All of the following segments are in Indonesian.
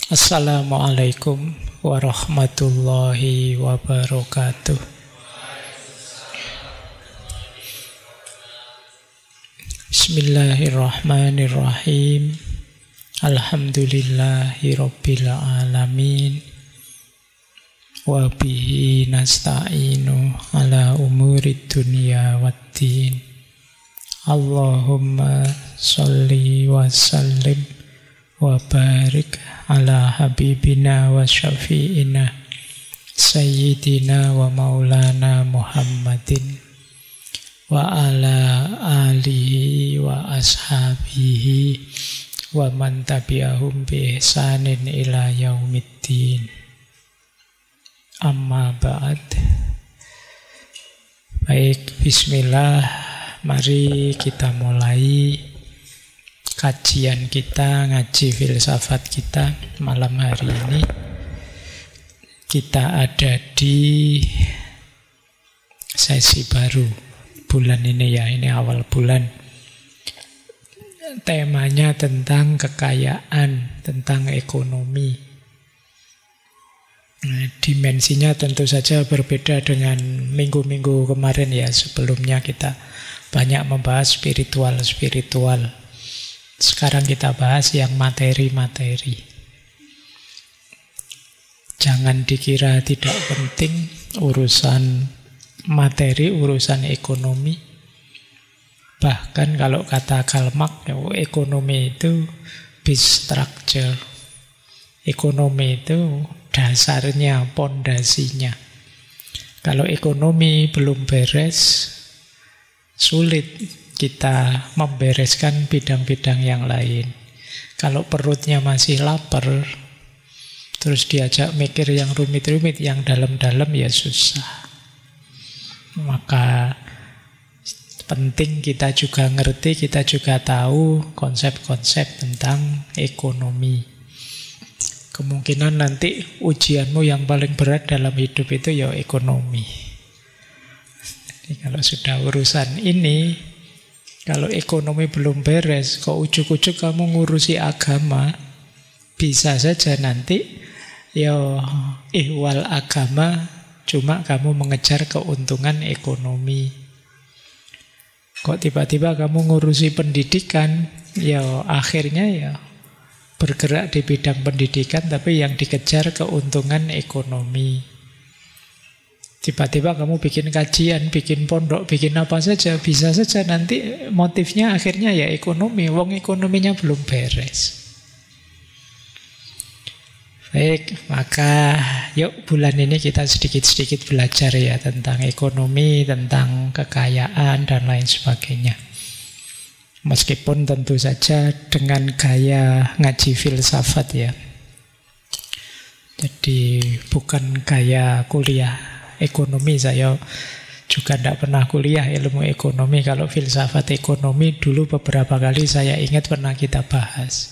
Assalamualaikum warahmatullahi wabarakatuh. Bismillahirrahmanirrahim. Alhamdulillahi rabbil alamin. Wa bihi nasta'inu ala umurid dunya waddin. Allahumma sholli wa sallim wa barik ala habibina wa syafi'ina sayyidina wa maulana Muhammadin wa ala alihi wa ashabihi wa man tabi'ahum bi ihsanin ila yaumiddin. Amma ba'd. Baik, bismillah. Mari kita mulai kajian kita, ngaji filsafat kita malam hari ini. Kita ada di sesi baru bulan ini ya, ini awal bulan. Temanya tentang kekayaan, tentang ekonomi. Nah, dimensinya tentu saja berbeda dengan minggu-minggu kemarin ya. Sebelumnya kita banyak membahas spiritual. Sekarang kita bahas yang materi-materi. Jangan dikira tidak penting urusan materi, urusan ekonomi. Bahkan kalau kata Karl Marx, ekonomi itu base structure. Ekonomi itu dasarnya, pondasinya. Kalau ekonomi belum beres, sulit kita membereskan bidang-bidang yang lain. Kalau perutnya masih lapar, terus diajak mikir yang rumit-rumit, yang dalam-dalam, ya susah. Maka penting kita juga ngerti, kita juga tahu konsep-konsep tentang ekonomi. Kemungkinan nanti ujianmu yang paling berat dalam hidup itu ya ekonomi. Jadi kalau sudah urusan ini, kalau ekonomi belum beres, kok ujuk-ujuk kamu ngurusi agama, bisa saja nanti ya ihwal agama, cuma kamu mengejar keuntungan ekonomi. Kok tiba-tiba kamu ngurusi pendidikan, ya akhirnya ya bergerak di bidang pendidikan, tapi yang dikejar keuntungan ekonomi. Tiba-tiba kamu bikin kajian, bikin pondok, bikin apa saja, bisa saja nanti motifnya akhirnya ya ekonomi. Wong ekonominya belum beres. Baik, maka yuk bulan ini kita sedikit-sedikit belajar ya tentang ekonomi, tentang kekayaan dan lain sebagainya. Meskipun tentu saja dengan gaya ngaji filsafat ya. Jadi bukan gaya kuliah ekonomi. Saya juga tidak pernah kuliah ilmu ekonomi. Kalau filsafat ekonomi dulu beberapa kali saya ingat pernah kita bahas.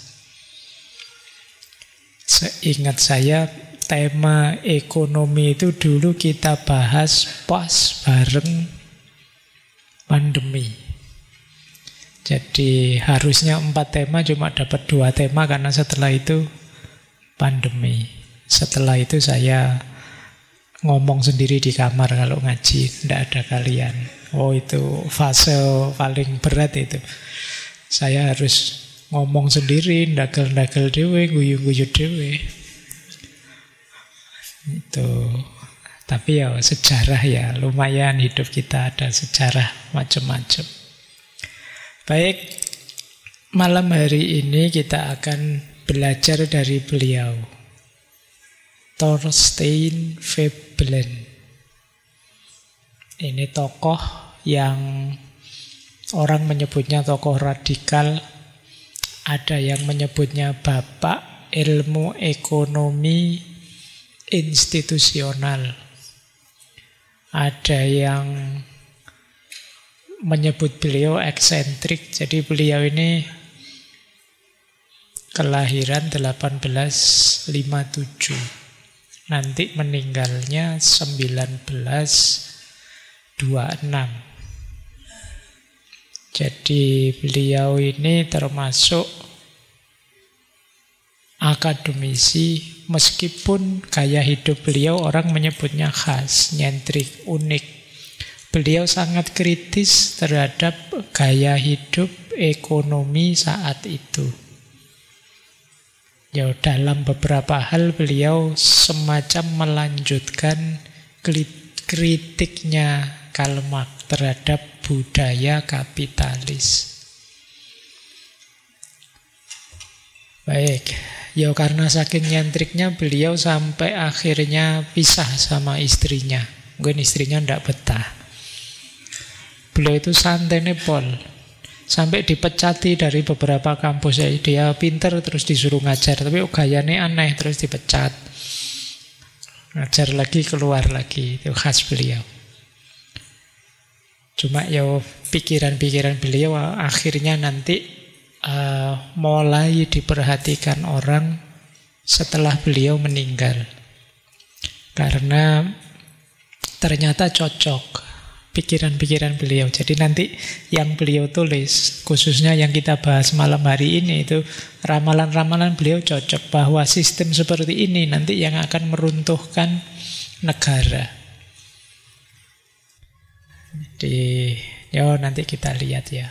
Seingat saya tema ekonomi itu dulu kita bahas pas bareng pandemi. Jadi harusnya 4 tema, cuma dapat 2 tema karena setelah itu pandemi. Setelah itu saya ngomong sendiri di kamar kalau ngaji, tidak ada kalian. Oh, itu fase paling berat itu. Saya harus ngomong sendiri, ndagel-ndagel dhewe, guyu-guyu dhewe. Itu. Tapi ya sejarah ya, lumayan hidup kita ada sejarah macam-macam. Baik, malam hari ini kita akan belajar dari beliau, Thorstein Veblen. Ini tokoh yang orang menyebutnya tokoh radikal, ada yang menyebutnya bapak ilmu ekonomi institusional, ada yang menyebut beliau eksentrik. Jadi beliau ini kelahiran 1857, nanti meninggalnya 1926. Jadi beliau ini termasuk akademisi, meskipun gaya hidup beliau orang menyebutnya khas, nyentrik, unik. Beliau sangat kritis terhadap gaya hidup ekonomi saat itu. Ya, dalam beberapa hal beliau semacam melanjutkan kritiknya Karl Marx terhadap budaya kapitalis. Baik, ya karena saking nyentriknya beliau sampai akhirnya pisah sama istrinya. Mungkin istrinya tidak betah. Beliau itu santai nepol, sampai dipecati dari beberapa kampus. Ya, dia pinter terus disuruh ngajar, tapi gayanya aneh terus dipecat. Ngajar lagi, keluar lagi, itu khas beliau. Cuma ya pikiran-pikiran beliau akhirnya nanti mulai diperhatikan orang setelah beliau meninggal. Karena ternyata cocok pikiran-pikiran beliau. Jadi nanti yang beliau tulis, khususnya yang kita bahas malam hari ini, itu ramalan-ramalan beliau cocok bahwa sistem seperti ini nanti yang akan meruntuhkan negara. Jadi nanti kita lihat ya,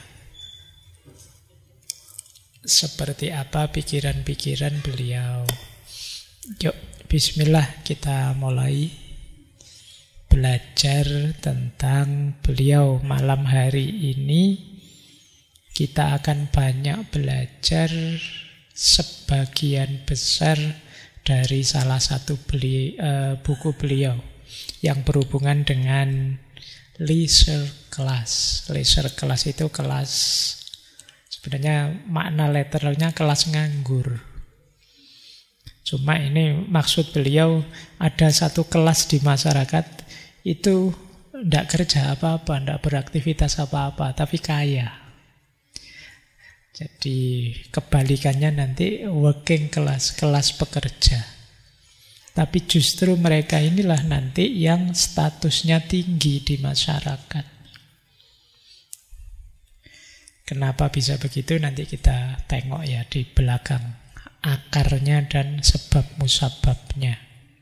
seperti apa pikiran-pikiran beliau. Yuk, bismillah, kita mulai belajar tentang beliau malam hari ini. Kita akan banyak belajar sebagian besar dari salah satu buku beliau yang berhubungan dengan leisure class. Leisure class itu kelas, sebenarnya makna letternya kelas nganggur. Cuma ini maksud beliau ada satu kelas di masyarakat itu tidak kerja apa-apa, tidak beraktivitas apa-apa, tapi kaya. Jadi kebalikannya nanti working class, kelas pekerja. Tapi justru mereka inilah nanti yang statusnya tinggi di masyarakat. Kenapa bisa begitu? Nanti kita tengok ya di belakang akarnya dan sebab musababnya.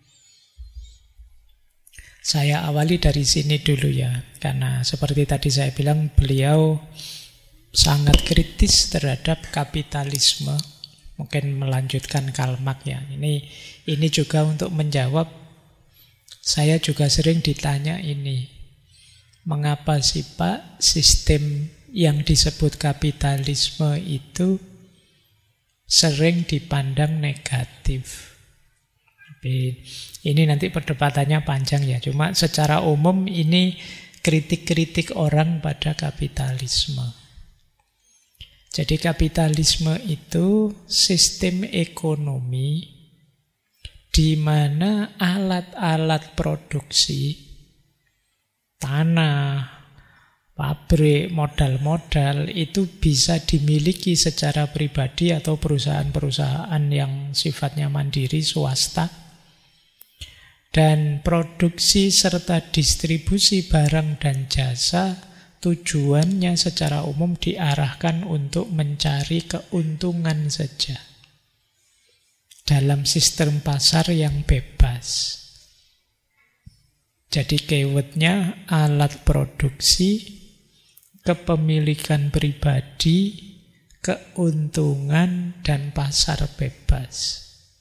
Saya awali dari sini dulu ya, karena seperti tadi saya bilang beliau sangat kritis terhadap kapitalisme. Mungkin melanjutkan Karl Marx ya. Ini juga untuk menjawab, saya juga sering ditanya ini. Mengapa sih Pak sistem yang disebut kapitalisme itu sering dipandang negatif? Tapi ini nanti perdebatannya panjang ya. Cuma secara umum ini kritik-kritik orang pada kapitalisme. Jadi kapitalisme itu sistem ekonomi di mana alat-alat produksi, tanah, pabrik, modal-modal itu bisa dimiliki secara pribadi atau perusahaan-perusahaan yang sifatnya mandiri, swasta. Dan produksi serta distribusi barang dan jasa tujuannya secara umum diarahkan untuk mencari keuntungan saja dalam sistem pasar yang bebas. Jadi keywordnya alat produksi, kepemilikan pribadi, keuntungan, dan pasar bebas.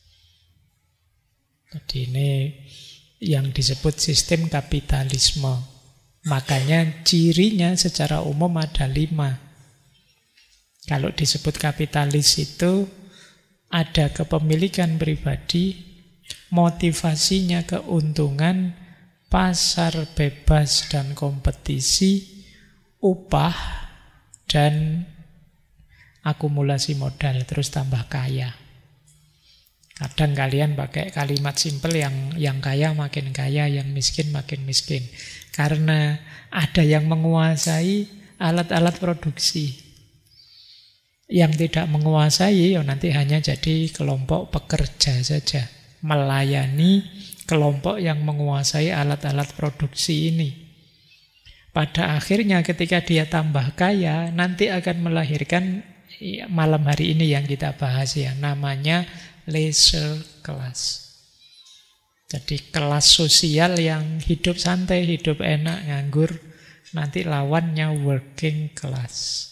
Jadi ini yang disebut sistem kapitalisme. Makanya cirinya secara umum ada 5. Kalau disebut kapitalis itu ada kepemilikan pribadi, motivasinya keuntungan, pasar bebas dan kompetisi, upah, dan akumulasi modal, terus tambah kaya. Kadang kalian pakai kalimat simpel yang kaya makin kaya, yang miskin makin miskin. Karena ada yang menguasai alat-alat produksi. Yang tidak menguasai nanti hanya jadi kelompok pekerja saja, melayani kelompok yang menguasai alat-alat produksi ini. Pada akhirnya ketika dia tambah kaya, nanti akan melahirkan malam hari ini yang kita bahas ya, namanya leisure class. Jadi kelas sosial yang hidup santai, hidup enak, nganggur. Nanti lawannya working class.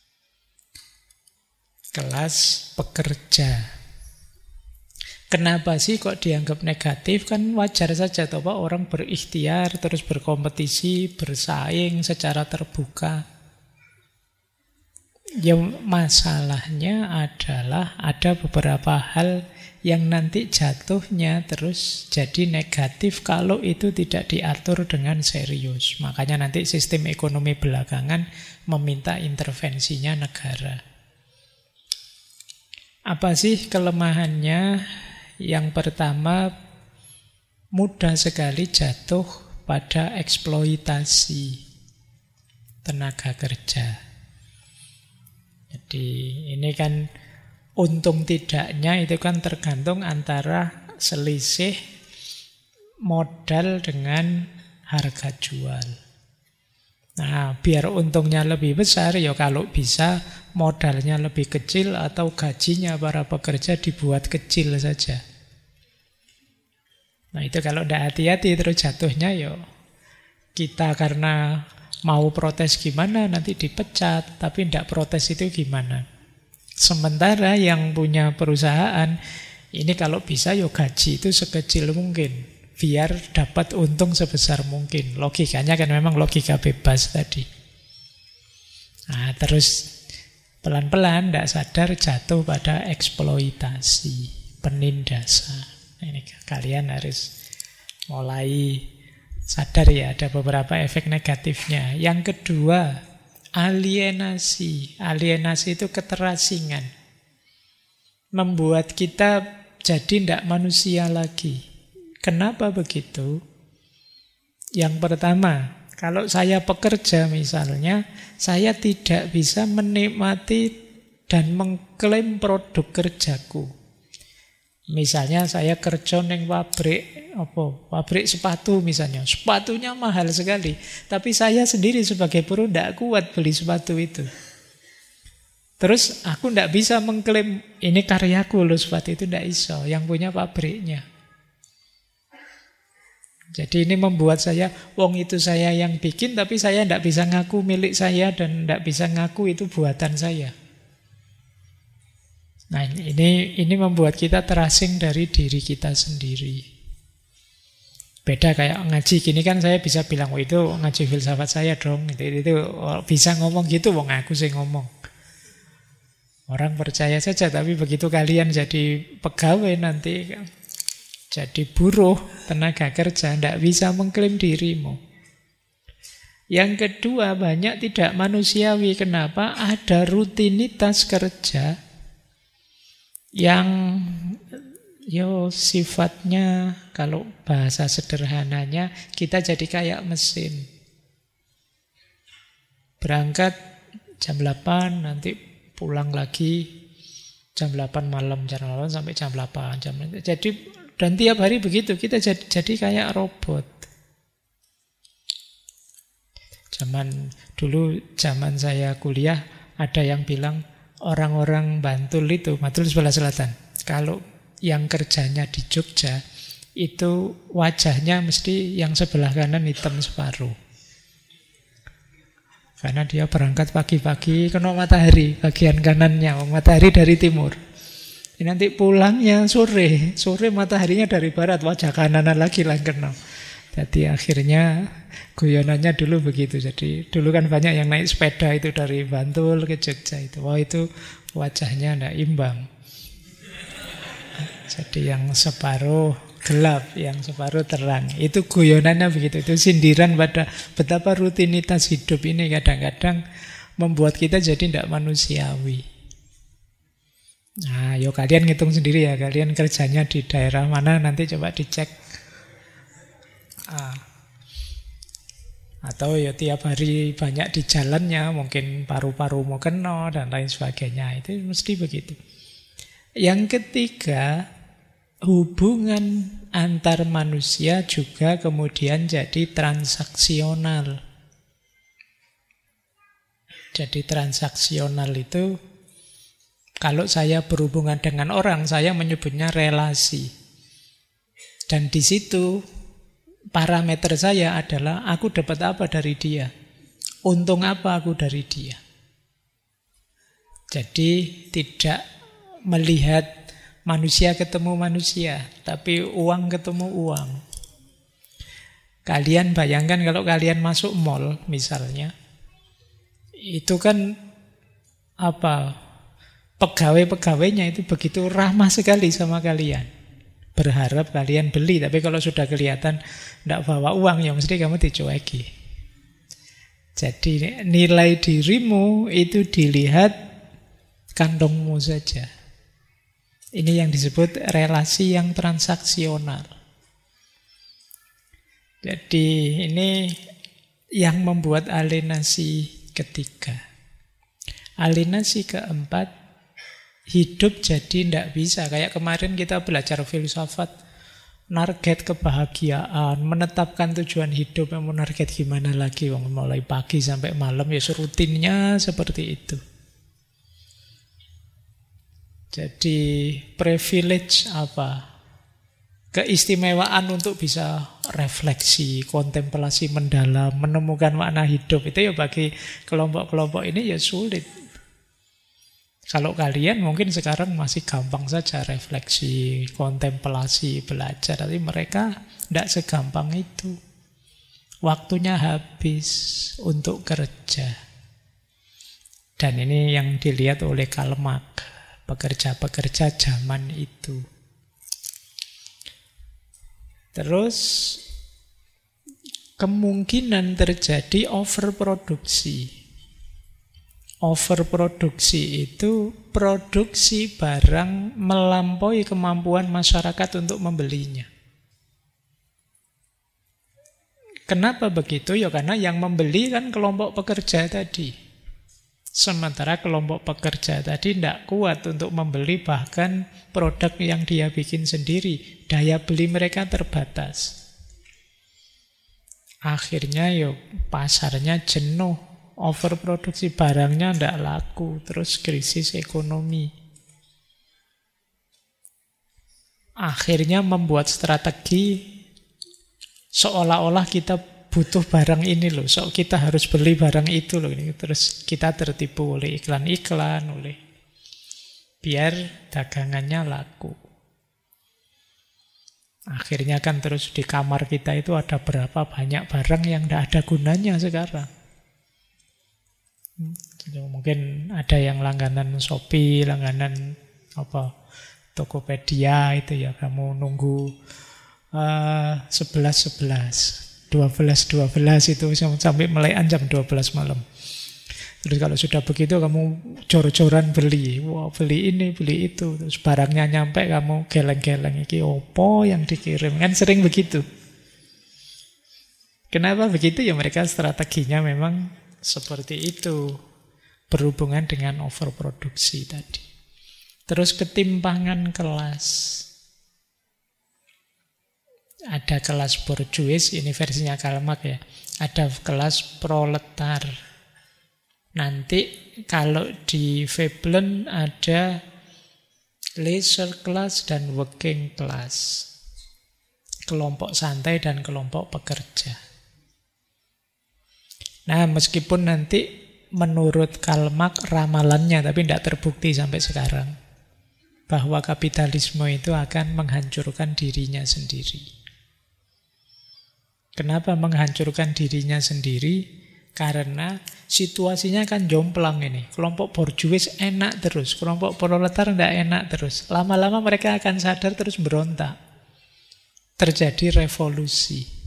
Kelas pekerja. Kenapa sih kok dianggap negatif? Kan wajar saja toh Pak, orang berikhtiar, terus berkompetisi, bersaing secara terbuka. Ya masalahnya adalah ada beberapa hal yang nanti jatuhnya terus jadi negatif kalau itu tidak diatur dengan serius. Makanya nanti sistem ekonomi belakangan meminta intervensinya negara. Apa sih kelemahannya? Yang pertama, mudah sekali jatuh pada eksploitasi tenaga kerja. Jadi ini kan untung tidaknya itu kan tergantung antara selisih modal dengan harga jual. Nah, biar untungnya lebih besar, ya kalau bisa modalnya lebih kecil atau gajinya para pekerja dibuat kecil saja. Nah itu kalau tidak hati-hati terus jatuhnya ya kita karena mau protes gimana nanti dipecat, tapi tidak protes itu gimana. Sementara yang punya perusahaan ini kalau bisa ya gaji itu sekecil mungkin biar dapat untung sebesar mungkin. Logikanya kan memang logika bebas tadi. Nah terus pelan-pelan tidak sadar jatuh pada eksploitasi, penindasan. Ini kalian harus mulai sadar ya ada beberapa efek negatifnya. Yang kedua, alienasi. Alienasi itu keterasingan. Membuat kita jadi tidak manusia lagi. Kenapa begitu? Yang pertama, kalau saya pekerja misalnya, saya tidak bisa menikmati dan mengklaim produk kerjaku. Misalnya saya kerja neng pabrik sepatu misalnya. Sepatunya mahal sekali, tapi saya sendiri sebagai buruh tidak kuat beli sepatu itu. Terus aku tidak bisa mengklaim ini karyaku loh sepatu itu, tidak iso, yang punya pabriknya. Jadi ini membuat saya, wong itu saya yang bikin, tapi saya tidak bisa ngaku milik saya dan tidak bisa ngaku itu buatan saya. Nah ini membuat kita terasing dari diri kita sendiri. Beda kayak ngaji gini kan saya bisa bilang, oh itu ngaji filsafat saya dong. Itu bisa ngomong gitu, wong aku sih ngomong. Orang percaya saja, tapi begitu kalian jadi pegawai nanti, jadi buruh, tenaga kerja, tidak bisa mengklaim dirimu. Yang kedua, banyak tidak manusiawi. Kenapa? Ada rutinitas kerja yang sifatnya, kalau bahasa sederhananya, kita jadi kayak mesin. Berangkat jam 8, nanti pulang lagi jam 8 malam, jam 8 sampai jam 8. Jadi, dan tiap hari begitu, kita jadi kayak robot. Zaman saya kuliah, ada yang bilang, orang-orang Bantul sebelah selatan, kalau yang kerjanya di Jogja, itu wajahnya mesti yang sebelah kanan hitam separuh. Karena dia berangkat pagi-pagi, kena matahari, bagian kanannya, matahari dari timur. Ini nanti pulangnya sore mataharinya dari barat, wajah kanan lagi lah kena. Jadi akhirnya guyonannya dulu begitu. Jadi dulu kan banyak yang naik sepeda itu dari Bantul ke Jogja itu. Wah itu wajahnya tidak imbang. Jadi yang separuh gelap, yang separuh terang. Itu guyonannya begitu. Itu sindiran pada betapa rutinitas hidup ini kadang-kadang membuat kita jadi tidak manusiawi. Nah, yuk kalian ngitung sendiri ya. Kalian kerjanya di daerah mana, nanti coba dicek. Atau ya tiap hari banyak di jalannya, mungkin paru-paru mau kena dan lain sebagainya. Itu mesti begitu. Yang ketiga, hubungan antar manusia juga kemudian jadi transaksional. Jadi transaksional itu Kalau saya berhubungan dengan orang, saya menyebutnya relasi. Dan di situ parameter saya adalah aku dapat apa dari dia, untung apa aku dari dia. Jadi tidak melihat manusia ketemu manusia, tapi uang ketemu uang. Kalian bayangkan kalau kalian masuk mall misalnya, itu kan pegawai-pegawainya itu begitu ramah sekali sama kalian. Berharap kalian beli, tapi kalau sudah kelihatan tidak bawa uang, ya mesti kamu dicueki. Jadi nilai dirimu itu dilihat kantongmu saja. Ini yang disebut relasi yang transaksional. Jadi ini yang membuat alienasi ketiga. Alienasi keempat, hidup jadi tidak bisa. Kayak kemarin kita belajar filsafat, target kebahagiaan, menetapkan tujuan hidup, yang mau target gimana lagi, mulai pagi sampai malam ya rutinnya seperti itu. Jadi privilege apa? Keistimewaan untuk bisa refleksi, kontemplasi mendalam, menemukan makna hidup, itu ya bagi kelompok-kelompok ini ya sulit. Kalau kalian mungkin sekarang masih gampang saja refleksi, kontemplasi, belajar. Tapi mereka tidak segampang itu. Waktunya habis untuk kerja. Dan ini yang dilihat oleh Karl Marx, pekerja-pekerja zaman itu. Terus kemungkinan terjadi overproduksi. Overproduksi itu produksi barang melampaui kemampuan masyarakat untuk membelinya. Kenapa begitu? Ya karena yang membeli kan kelompok pekerja tadi. Sementara kelompok pekerja tadi tidak kuat untuk membeli bahkan produk yang dia bikin sendiri. Daya beli mereka terbatas. Akhirnya ya pasarnya jenuh. Overproduksi barangnya tidak laku, terus krisis ekonomi. Akhirnya membuat strategi seolah-olah kita butuh barang ini loh, so kita harus beli barang itu loh. Terus kita tertipu oleh iklan-iklan, biar dagangannya laku. Akhirnya kan terus di kamar kita itu ada berapa banyak barang yang tidak ada gunanya sekarang. Mungkin ada yang langganan Shopee, langganan Tokopedia itu ya, kamu nunggu 11.11, 12.12 itu sampai melayan jam 12 malam. Terus kalau sudah begitu kamu jor-joran beli, wah beli ini, beli itu, terus barangnya nyampe kamu geleng-geleng, iki opo yang dikirim, kan sering begitu. Kenapa begitu? Ya mereka strateginya memang seperti itu, berhubungan dengan overproduksi tadi. Terus ketimpangan kelas. Ada kelas borjuis, ini versinya Karl Marx ya. Ada kelas proletar. Nanti kalau di Veblen ada leisure class dan working class. Kelompok santai dan kelompok pekerja. Nah, meskipun nanti menurut Karl Marx ramalannya, tapi tidak terbukti sampai sekarang, bahwa kapitalisme itu akan menghancurkan dirinya sendiri. Kenapa menghancurkan dirinya sendiri? Karena situasinya kan jomplang ini. Kelompok borjuis enak terus, kelompok proletar tidak enak terus. Lama-lama mereka akan sadar terus berontak. Terjadi revolusi.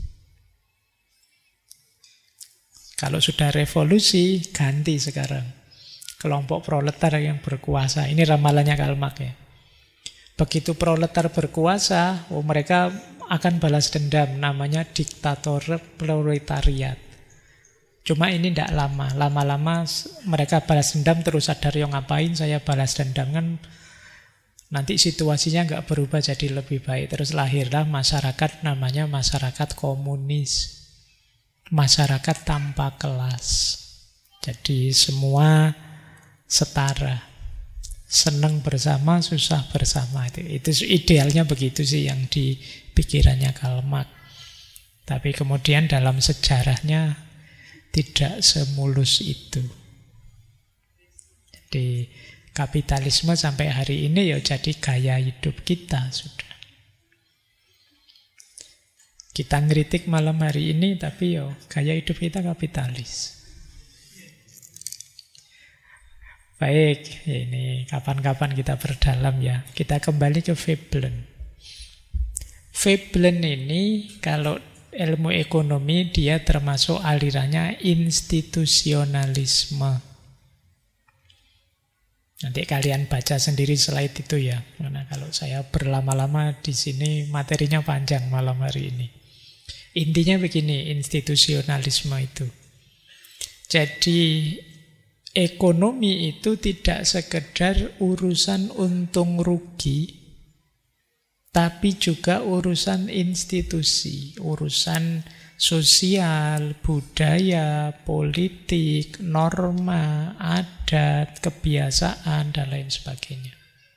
Kalau sudah revolusi, ganti sekarang. Kelompok proletar yang berkuasa. Ini ramalannya Karl Marx ya. Begitu proletar berkuasa, mereka akan balas dendam. Namanya diktator proletariat. Cuma ini tidak lama. Lama-lama mereka balas dendam, terus sadar yang ngapain saya balas dendam. Kan nanti situasinya nggak berubah jadi lebih baik. Terus lahirlah masyarakat namanya masyarakat komunis. Masyarakat tanpa kelas. Jadi semua setara. Senang bersama, susah bersama. Itu idealnya begitu sih yang di pikirannya Karl Marx. Tapi kemudian dalam sejarahnya tidak semulus itu. Jadi kapitalisme sampai hari ini ya jadi gaya hidup kita sudah. Kita ngeritik malam hari ini, tapi ya gaya hidup kita kapitalis. Baik, ini kapan-kapan kita berdalam ya. Kita kembali ke Veblen. Veblen ini kalau ilmu ekonomi dia termasuk alirannya institusionalisme. Nanti kalian baca sendiri slide itu ya. Karena kalau saya berlama-lama di sini materinya panjang malam hari ini. Intinya begini, institusionalisme itu. Jadi ekonomi itu tidak sekedar urusan untung rugi, tapi juga urusan institusi, urusan sosial, budaya, politik, norma, adat, kebiasaan, dan lain sebagainya.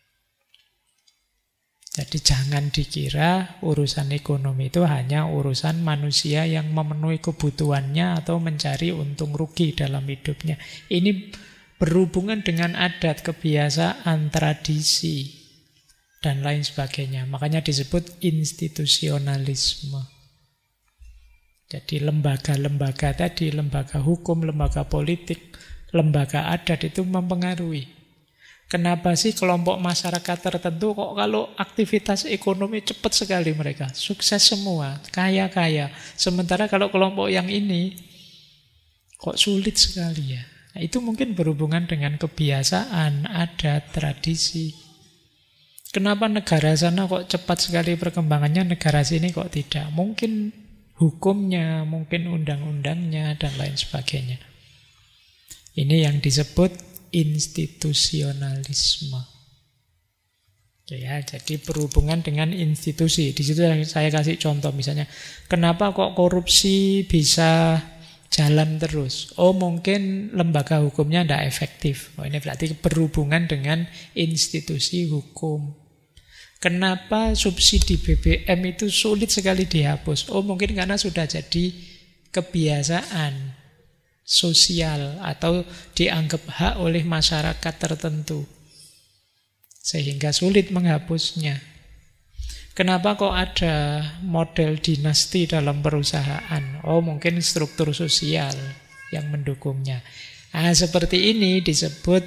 Jadi jangan dikira urusan ekonomi itu hanya urusan manusia yang memenuhi kebutuhannya atau mencari untung rugi dalam hidupnya. Ini berhubungan dengan adat, kebiasaan, tradisi, dan lain sebagainya. Makanya disebut institusionalisme. Jadi lembaga-lembaga tadi, lembaga hukum, lembaga politik, lembaga adat itu mempengaruhi. Kenapa sih kelompok masyarakat tertentu kok kalau aktivitas ekonomi cepat sekali mereka, sukses semua, kaya-kaya. Sementara kalau kelompok yang ini kok sulit sekali ya. Nah, itu mungkin berhubungan dengan kebiasaan, adat, tradisi. Kenapa negara sana kok cepat sekali perkembangannya, negara sini kok tidak? Mungkin hukumnya, mungkin undang-undangnya, dan lain sebagainya. Ini yang disebut institusionalisme. Ya, jadi berhubungan dengan institusi. Di situ saya kasih contoh misalnya, kenapa kok korupsi bisa jalan terus? Oh, mungkin lembaga hukumnya tidak efektif. Oh, ini berarti berhubungan dengan institusi hukum. Kenapa subsidi BBM itu sulit sekali dihapus? Oh, mungkin karena sudah jadi kebiasaan sosial atau dianggap hak oleh masyarakat tertentu sehingga sulit menghapusnya. Kenapa kok ada model dinasti dalam perusahaan? Oh, mungkin struktur sosial yang mendukungnya. Nah, seperti ini disebut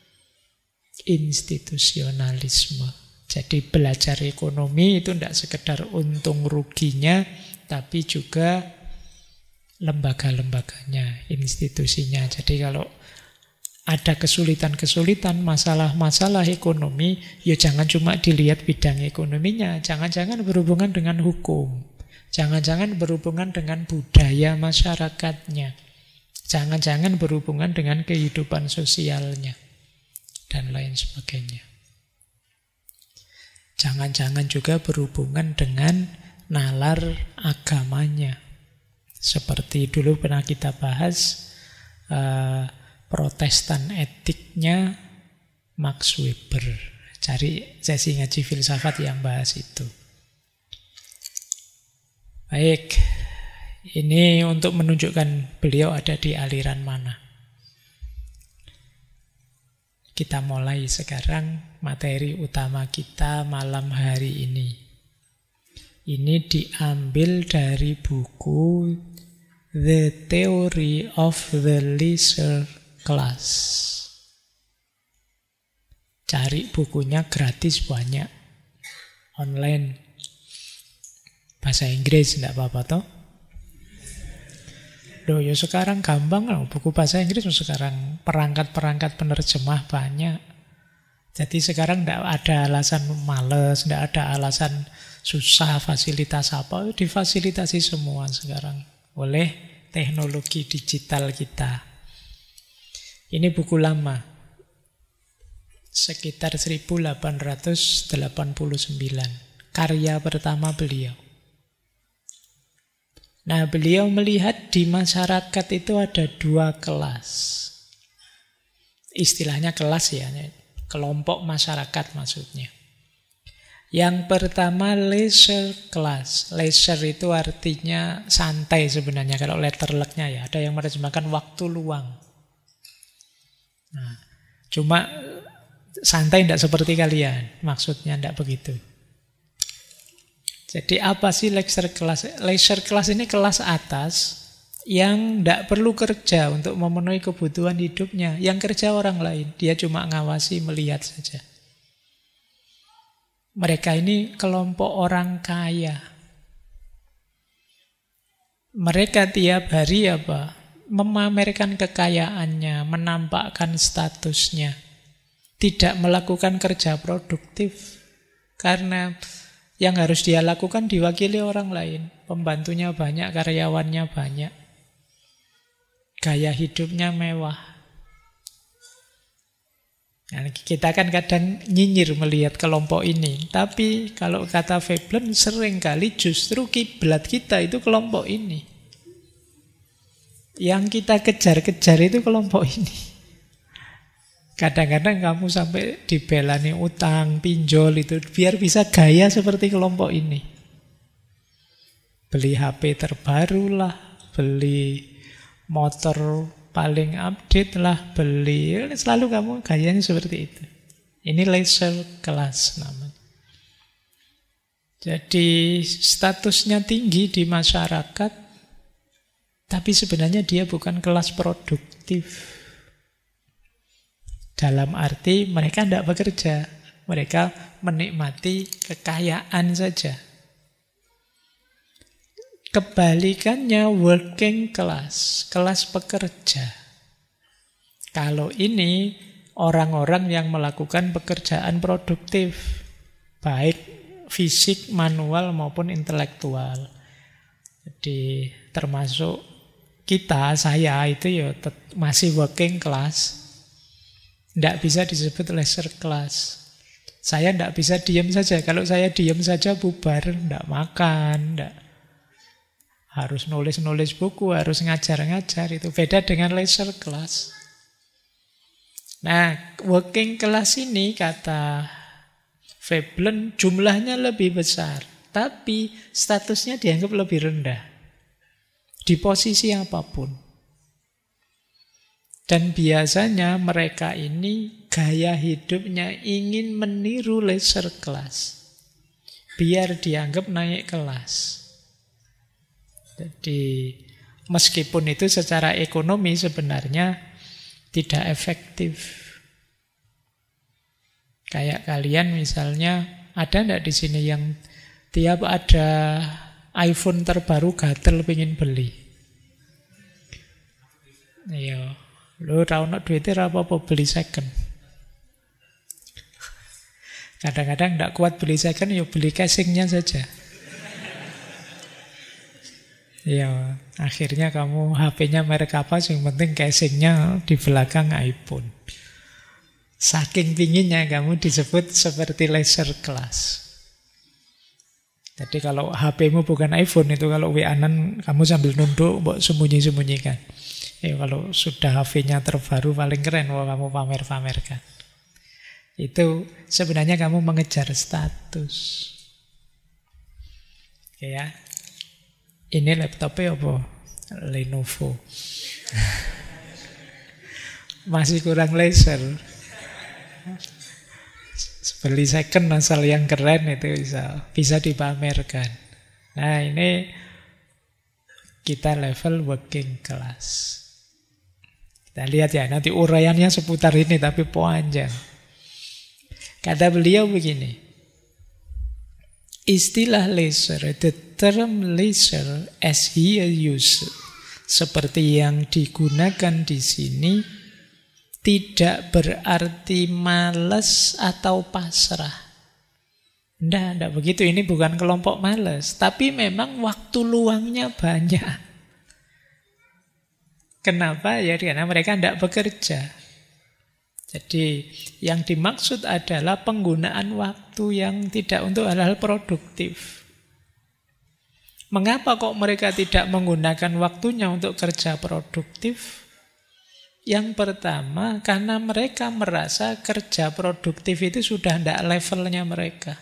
institusionalisme. Jadi belajar ekonomi itu tidak sekedar untung ruginya, tapi juga lembaga-lembaganya, institusinya. Jadi kalau ada kesulitan-kesulitan, masalah-masalah ekonomi, ya jangan cuma dilihat bidang ekonominya, jangan-jangan berhubungan dengan hukum, jangan-jangan berhubungan dengan budaya masyarakatnya, jangan-jangan berhubungan dengan kehidupan sosialnya, dan lain sebagainya. Jangan-jangan juga berhubungan dengan nalar agamanya. Seperti dulu pernah kita bahas Protestan etiknya Max Weber. Cari sesi ngaji filsafat yang bahas itu. Baik, ini untuk menunjukkan beliau ada di aliran mana. Kita mulai sekarang materi utama kita malam hari ini. Ini diambil dari buku The Theory of the Leisure Class. Cari bukunya gratis banyak. Online. Bahasa Inggris, tidak apa-apa toh. Loh, ya sekarang gampang loh. Buku bahasa Inggris sekarang perangkat-perangkat penerjemah banyak. Jadi sekarang tidak ada alasan males, tidak ada alasan susah, fasilitas apa, difasilitasi semua sekarang oleh teknologi digital kita. Ini buku lama, sekitar 1889, karya pertama beliau. Nah, beliau melihat di masyarakat itu ada dua kelas. Istilahnya kelas ya, kelompok masyarakat maksudnya. Yang pertama leisure class. Leisure itu artinya santai sebenarnya kalau letterleknya ya. Ada yang menerjemahkan waktu luang. Nah, cuma santai tidak seperti kalian. Maksudnya tidak begitu. Jadi apa sih leisure class? Leisure class ini kelas atas yang tidak perlu kerja untuk memenuhi kebutuhan hidupnya. Yang kerja orang lain. Dia cuma ngawasi, melihat saja. Mereka ini kelompok orang kaya. Mereka tiap hari apa? Memamerkan kekayaannya, menampakkan statusnya. Tidak melakukan kerja produktif. Karena yang harus dia lakukan diwakili orang lain. Pembantunya banyak, karyawannya banyak. Gaya hidupnya mewah. Nah, kita kan kadang nyinyir melihat kelompok ini. Tapi kalau kata Veblen seringkali justru kiblat kita itu kelompok ini. Yang kita kejar-kejar itu kelompok ini. Kadang-kadang kamu sampai dibelani utang, pinjol itu biar bisa gaya seperti kelompok ini. Beli HP terbaru lah, beli motor paling update lah, beli. Selalu kamu gayanya seperti itu. Ini leisure class namanya. Jadi statusnya tinggi di masyarakat, tapi sebenarnya dia bukan kelas produktif. Dalam arti mereka tidak bekerja. Mereka menikmati kekayaan saja. Kebalikannya working class, kelas pekerja. Kalau ini orang-orang yang melakukan pekerjaan produktif. Baik fisik, manual maupun intelektual. Jadi termasuk kita, saya itu ya masih working class. Tidak bisa disebut leisure class. Saya tidak bisa diam saja. Kalau saya diam saja bubar, tidak makan, tidak. Harus nulis-nulis buku, harus ngajar-ngajar. Itu beda dengan leisure class. Nah, working class ini kata Veblen jumlahnya lebih besar. Tapi statusnya dianggap lebih rendah. Di posisi apapun. Dan biasanya mereka ini gaya hidupnya ingin meniru leisure class. Biar dianggap naik kelas. Jadi meskipun itu secara ekonomi sebenarnya tidak efektif. Kayak kalian misalnya, ada enggak di sini yang tiap ada iPhone terbaru gatel pengen beli? Iya. Lu tau nak duitnya apa-apa beli second. Kadang-kadang tidak kuat beli second, ya beli casingnya saja. Ya, akhirnya kamu HP-nya merek apa, yang penting casingnya di belakang iPhone. Saking pinginnya kamu disebut seperti leisure class. Jadi kalau HP-mu bukan iPhone, itu kalau WA-an kamu sambil nunduk, mbok sembunyi-sembunyikan. Ya, kalau sudah HP-nya terbaru paling keren, kamu pamer-pamerkan. Itu sebenarnya kamu mengejar status. Oke ya. Ini laptopnya apa? Lenovo. Masih kurang leisure. Beli second asal yang keren itu bisa dipamerkan. Nah, ini kita level working class. Kita lihat ya, nanti uraiannya seputar ini tapi panjang. Kata beliau begini. Istilah leisure, the term leisure as here used, seperti yang digunakan di sini, tidak berarti malas atau pasrah. Tidak begitu. Ini bukan kelompok malas, tapi memang waktu luangnya banyak. Kenapa? Ya karena mereka tidak bekerja. Jadi yang dimaksud adalah penggunaan waktu yang tidak untuk hal-hal produktif. Mengapa kok mereka tidak menggunakan waktunya untuk kerja produktif? Yang pertama, karena mereka merasa kerja produktif itu sudah tidak levelnya mereka.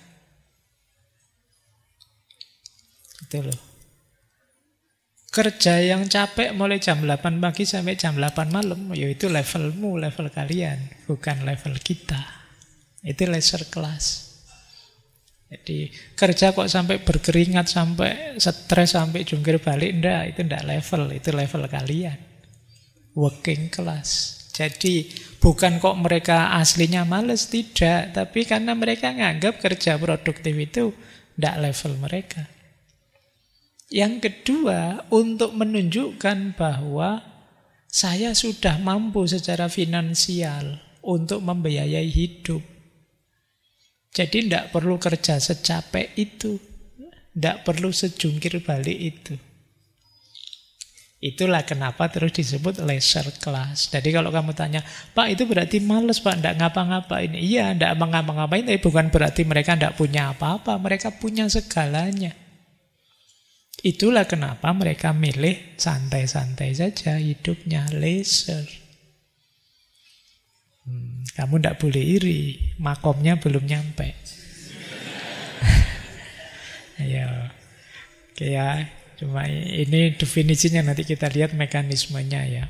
Gitu loh. Kerja yang capek mulai jam 8 pagi sampai jam 8 malam, ya itu levelmu, level kalian, bukan level kita. Itu leisure class. Jadi kerja kok sampai berkeringat, sampai stres, sampai jungkir balik, itu enggak level, itu level kalian. Working class. Jadi bukan kok mereka aslinya males, tidak. Tapi karena mereka nganggap kerja produktif itu enggak level mereka. Yang kedua, untuk menunjukkan bahwa saya sudah mampu secara finansial untuk membiayai hidup. Jadi tidak perlu kerja secapek itu. Tidak perlu sejungkir balik itu. Itulah kenapa terus disebut leisure class. Jadi kalau kamu tanya, Pak itu berarti males Pak, tidak ngapa-ngapain. Iya, tidak ngapa-ngapain, tapi bukan berarti mereka tidak punya apa-apa. Mereka punya segalanya. Itulah kenapa mereka milih santai-santai saja hidupnya, leisure. Kamu tidak boleh iri, makomnya belum nyampe. Ayo, oke ya, cuma ini definisinya, nanti kita lihat mekanismenya ya.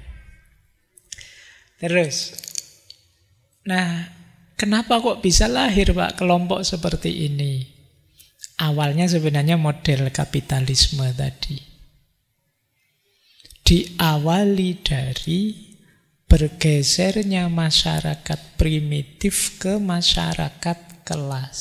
Terus, nah, kenapa kok bisa lahir Pak kelompok seperti ini? Awalnya sebenarnya model kapitalisme tadi. Diawali dari bergesernya masyarakat primitif ke masyarakat kelas.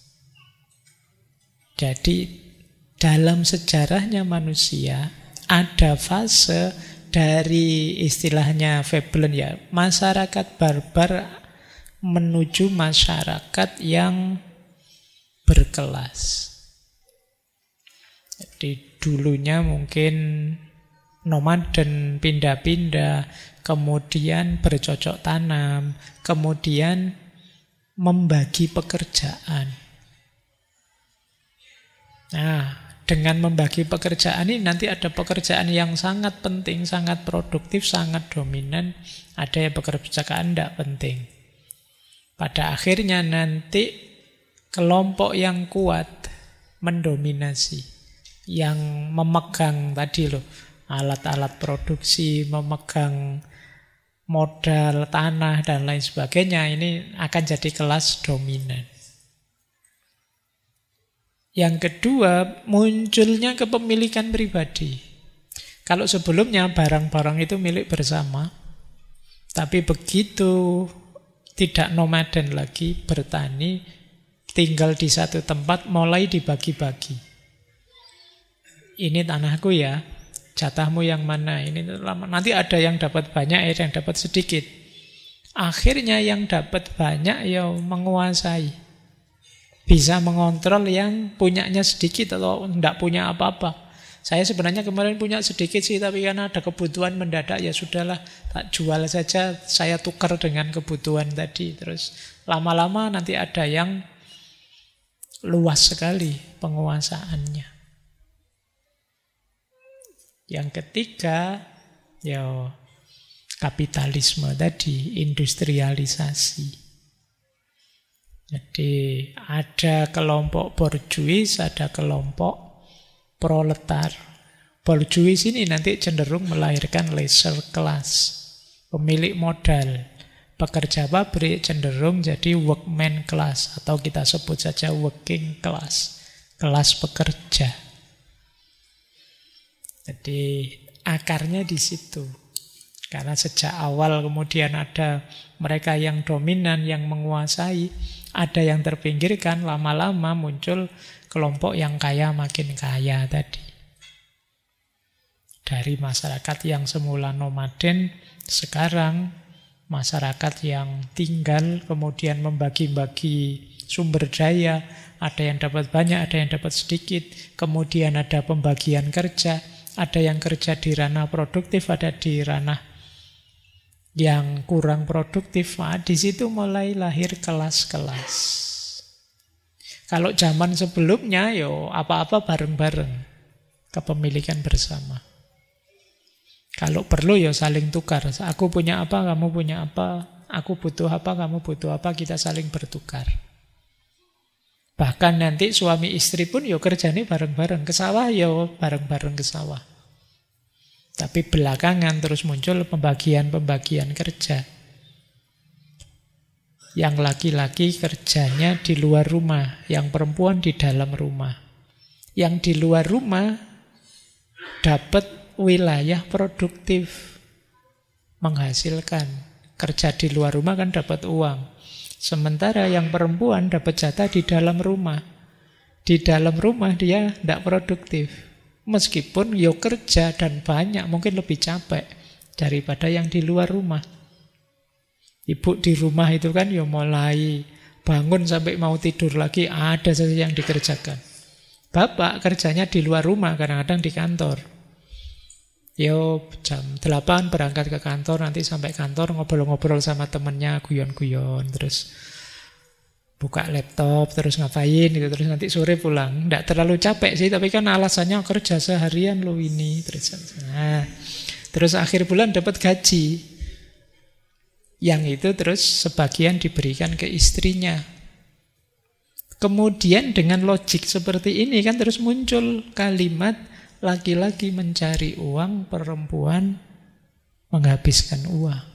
Jadi dalam sejarahnya manusia ada fase dari istilahnya Veblen ya, masyarakat barbar menuju masyarakat yang berkelas. Jadi dulunya mungkin nomaden, pindah-pindah, kemudian bercocok tanam, kemudian membagi pekerjaan. Nah, dengan membagi pekerjaan ini nanti ada pekerjaan yang sangat penting, sangat produktif, sangat dominan, ada yang pekerjaan tidak penting. Pada akhirnya nanti kelompok yang kuat mendominasi, yang memegang tadi loh, alat-alat produksi, memegang modal, tanah, dan lain sebagainya, ini akan jadi kelas dominan. Yang kedua, munculnya kepemilikan pribadi. Kalau sebelumnya barang-barang itu milik bersama, tapi begitu tidak nomaden lagi, bertani, tinggal di satu tempat, mulai dibagi-bagi. Ini tanahku ya, jatahmu yang mana? Ini nanti ada yang dapat banyak, ada yang dapat sedikit. Akhirnya yang dapat banyak ya menguasai. Bisa mengontrol yang punyanya sedikit atau tidak punya apa-apa. Saya sebenarnya kemarin punya sedikit sih, tapi karena ada kebutuhan mendadak, ya sudahlah, tak jual saja, saya tukar dengan kebutuhan tadi. Terus lama-lama nanti ada yang luas sekali penguasaannya. Yang ketiga, ya kapitalisme tadi, industrialisasi. Jadi ada kelompok borjuis, ada kelompok proletar. Borjuis ini nanti cenderung melahirkan leisure class, pemilik modal. Pekerja pabrik cenderung jadi workman class, atau kita sebut saja working class, kelas pekerja. Jadi akarnya di situ. Karena sejak awal kemudian ada mereka yang dominan, yang menguasai, ada yang terpinggirkan, lama-lama muncul kelompok yang kaya makin kaya tadi. Dari masyarakat yang semula nomaden, sekarang masyarakat yang tinggal, kemudian membagi-bagi sumber daya, ada yang dapat banyak, ada yang dapat sedikit, kemudian ada pembagian kerja, ada yang kerja di ranah produktif, ada di ranah yang kurang produktif. Nah, di situ mulai lahir kelas-kelas. Kalau zaman sebelumnya, yo apa-apa bareng-bareng, kepemilikan bersama. Kalau perlu ya saling tukar. Aku punya apa, kamu punya apa. Aku butuh apa, kamu butuh apa. Kita saling bertukar. Bahkan nanti suami istri pun ya kerjanya bareng-bareng. Ke sawah ya bareng-bareng ke sawah. Tapi belakangan terus muncul pembagian-pembagian kerja. Yang laki-laki kerjanya di luar rumah, yang perempuan di dalam rumah. Yang di luar rumah dapat wilayah produktif, menghasilkan. Kerja di luar rumah kan dapat uang. Sementara yang perempuan dapat jatah di dalam rumah. Di dalam rumah dia tidak produktif. Meskipun yo kerja dan banyak, mungkin lebih capek daripada yang di luar rumah. Ibu di rumah itu kan yo mulai bangun sampai mau tidur lagi, ada saja yang dikerjakan. Bapak kerjanya di luar rumah, kadang-kadang di kantor. Yo jam 8 berangkat ke kantor, nanti sampai kantor ngobrol-ngobrol sama temennya, guyon-guyon, terus buka laptop, terus ngapain gitu, terus nanti sore pulang. Nggak terlalu capek sih, tapi kan alasannya kerja seharian lo ini. Terus akhir bulan dapat gaji. Yang itu terus sebagian diberikan ke istrinya. Kemudian dengan logik seperti ini kan terus muncul kalimat laki-laki mencari uang, perempuan menghabiskan uang.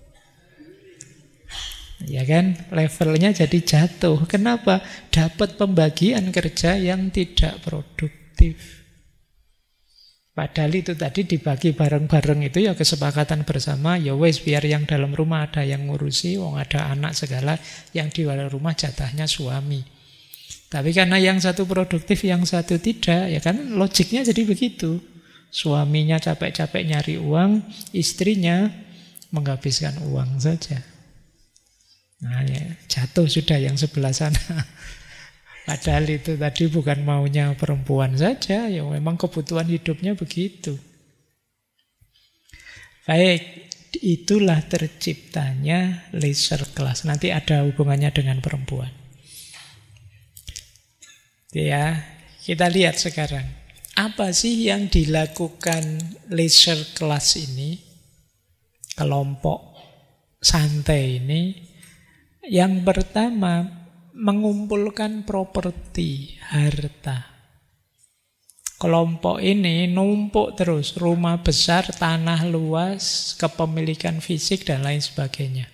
Ya kan, levelnya jadi jatuh. Kenapa? Dapat pembagian kerja yang tidak produktif. Padahal itu tadi dibagi bareng-bareng itu ya kesepakatan bersama. Ya wes biar yang dalam rumah ada yang ngurusi, wong ada anak segala, yang di luar rumah jatahnya suami. Tapi karena yang satu produktif, yang satu tidak, ya kan logiknya jadi begitu. Suaminya capek-capek nyari uang, istrinya menghabiskan uang saja. Nah ya, jatuh sudah yang sebelah sana. Padahal itu tadi bukan maunya perempuan saja, ya memang kebutuhan hidupnya begitu. Baik, itulah terciptanya leisure class. Nanti ada hubungannya dengan perempuan. Ya, kita lihat sekarang. Apa sih yang dilakukan leisure class ini? Kelompok santai ini. Yang pertama, mengumpulkan properti, harta. Kelompok ini numpuk terus, rumah besar, tanah luas, kepemilikan fisik, dan lain sebagainya.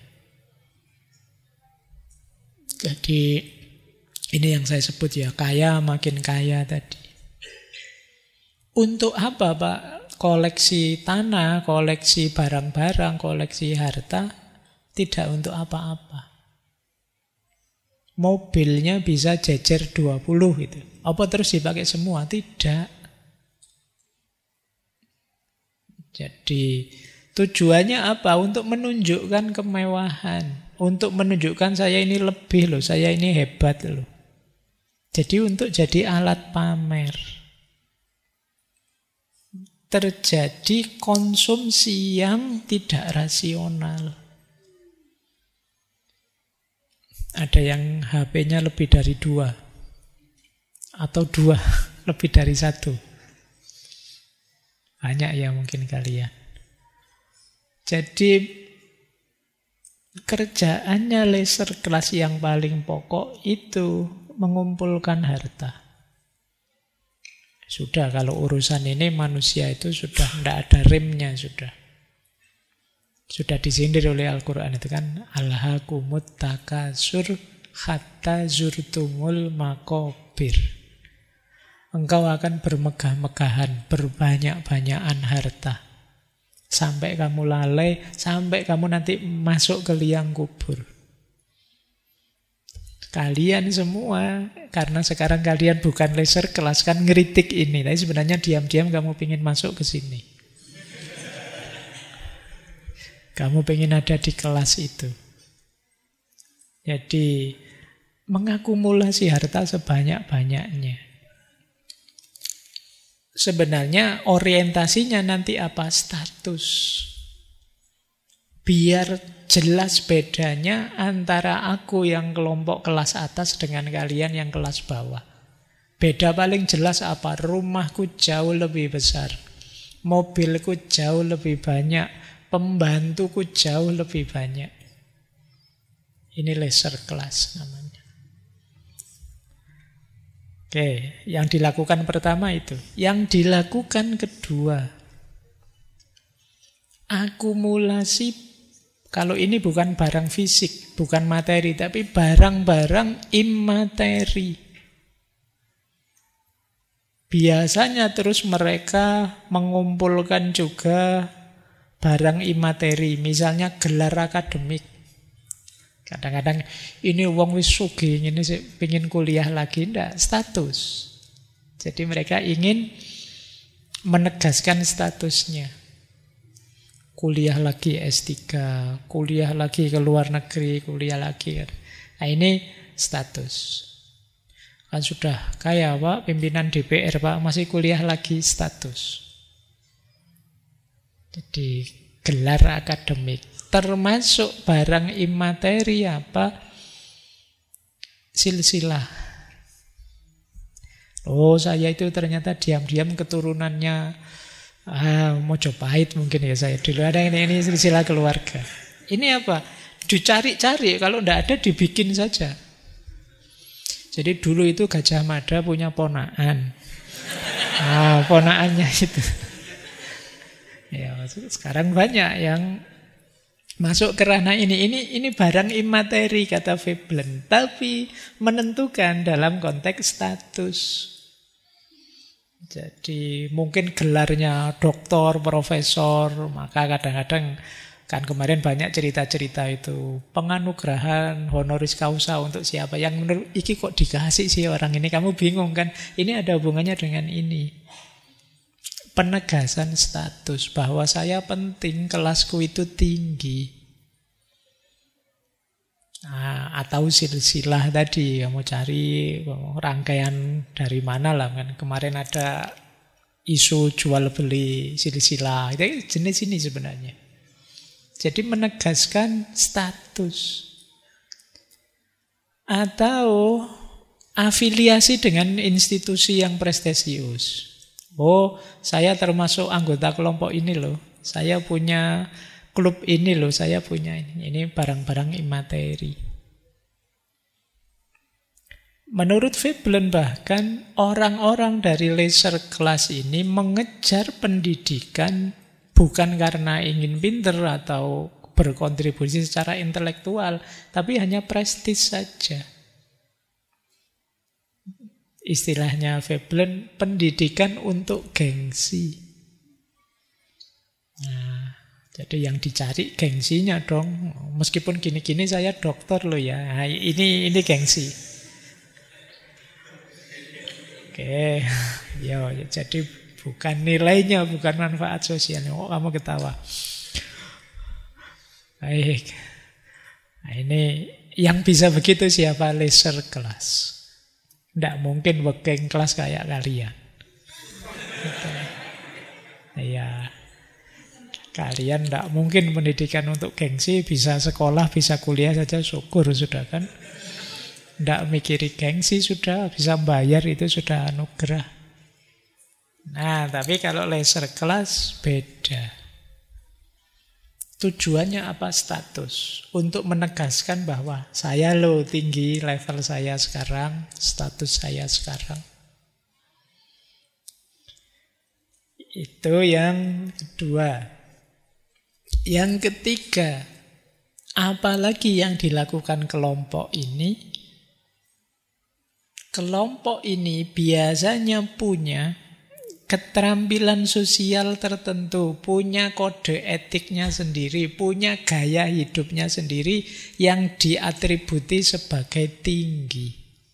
Jadi, ini yang saya sebut ya, kaya makin kaya tadi. Untuk apa Pak? Koleksi tanah, koleksi barang-barang, koleksi harta, tidak untuk apa-apa. Mobilnya bisa jejer 20 gitu. Apa terus dipakai semua? Tidak. Jadi tujuannya apa? Untuk menunjukkan kemewahan. Untuk menunjukkan saya ini lebih loh, saya ini hebat loh. Jadi untuk jadi alat pamer. Terjadi konsumsi yang tidak rasional. Ada yang HP-nya lebih dari 2. Atau 2 lebih dari 1. Banyak ya mungkin kalian. Jadi kerjaannya leisure class yang paling pokok itu mengumpulkan harta. Sudah kalau urusan ini manusia itu sudah tidak ada remnya sudah. Sudah disindir oleh Al-Quran itu kan. Alhaakumut takasur hatta zurtumul makobir. Engkau akan bermegah-megahan, berbanyak-banyakan harta. Sampai kamu lalai, sampai kamu nanti masuk ke liang kubur. Kalian semua, karena sekarang kalian bukan leisure class, kan ngeritik ini. Tapi sebenarnya diam-diam kamu ingin masuk ke sini. Kamu ingin ada di kelas itu. Jadi, mengakumulasi harta sebanyak-banyaknya. Sebenarnya orientasinya nanti apa? Status. Biar jelas bedanya antara aku yang kelompok kelas atas dengan kalian yang kelas bawah. Beda paling jelas apa? Rumahku jauh lebih besar. mobilku jauh lebih banyak, pembantuku jauh lebih banyak. Ini leisure class namanya. Oke, yang dilakukan pertama itu. Yang dilakukan kedua, akumulasi. Kalau ini bukan barang fisik, bukan materi, tapi barang-barang imateri. Biasanya terus mereka mengumpulkan juga barang imateri, misalnya gelar akademik. Kadang-kadang ini wong wis sugih, ini pengen kuliah lagi, ndak, status. Jadi mereka ingin menegaskan statusnya. Kuliah lagi S3, kuliah lagi ke luar negeri, kuliah lagi. Nah ini status. Kan sudah kaya Pak, pimpinan DPR Pak, masih kuliah lagi, status. Jadi gelar akademik. Termasuk barang imateri apa? Silsilah. Oh, saya itu ternyata diam-diam keturunannya Mojopahit mungkin ya saya dulu. Ada ini silsilah keluarga. Ini apa? Dicari-cari, kalau tidak ada dibikin saja. Jadi dulu itu Gajah Mada punya ponakan. Nah, ponakannya itu. Ya, sekarang banyak yang masuk ke ranah ini. Ini barang imateri kata Veblen, tapi menentukan dalam konteks status. Jadi mungkin gelarnya doktor, profesor, maka kadang-kadang kan kemarin banyak cerita-cerita itu penganugerahan honoris causa untuk siapa yang menurut iki kok dikasih sih orang ini, kamu bingung kan? Ini ada hubungannya dengan ini. Penegasan status bahwa saya penting, kelasku itu tinggi. Nah, atau silsilah tadi, kamu cari rangkaian dari mana lah kan. Kemarin ada isu jual beli silsilah, itu jenis ini sebenarnya. Jadi menegaskan status. Atau afiliasi dengan institusi yang prestisius. Oh, saya termasuk anggota kelompok ini loh. Saya punya klub ini loh, saya punya ini. Ini barang-barang imateri. Menurut Veblen bahkan orang-orang dari leisure class ini mengejar pendidikan bukan karena ingin pinter atau berkontribusi secara intelektual, tapi hanya prestis saja. Istilahnya Veblen, pendidikan untuk gengsi. Nah, jadi yang dicari gengsinya dong. Meskipun gini-gini saya dokter loh ya. Nah, ini gengsi. Oke, yo, jadi bukan nilainya, bukan manfaat sosialnya. Oh, kamu ketawa. Baik. Nah, ini yang bisa begitu siapa? Leisure class. Tidak mungkin working class kayak kalian. Ya, kalian tidak mungkin pendidikan untuk gengsi. Bisa sekolah, bisa kuliah saja, syukur sudah kan. Tidak mikiri gengsi sudah, bisa bayar itu sudah anugerah. Nah, tapi kalau leisure class beda. Tujuannya apa? Status. Untuk menegaskan bahwa saya loh tinggi, level saya sekarang, status saya sekarang. Itu yang kedua. Yang ketiga, apalagi yang dilakukan kelompok ini? Kelompok ini biasanya punya keterampilan sosial tertentu, punya kode etiknya sendiri, punya gaya hidupnya sendiri yang diatributi sebagai tinggi.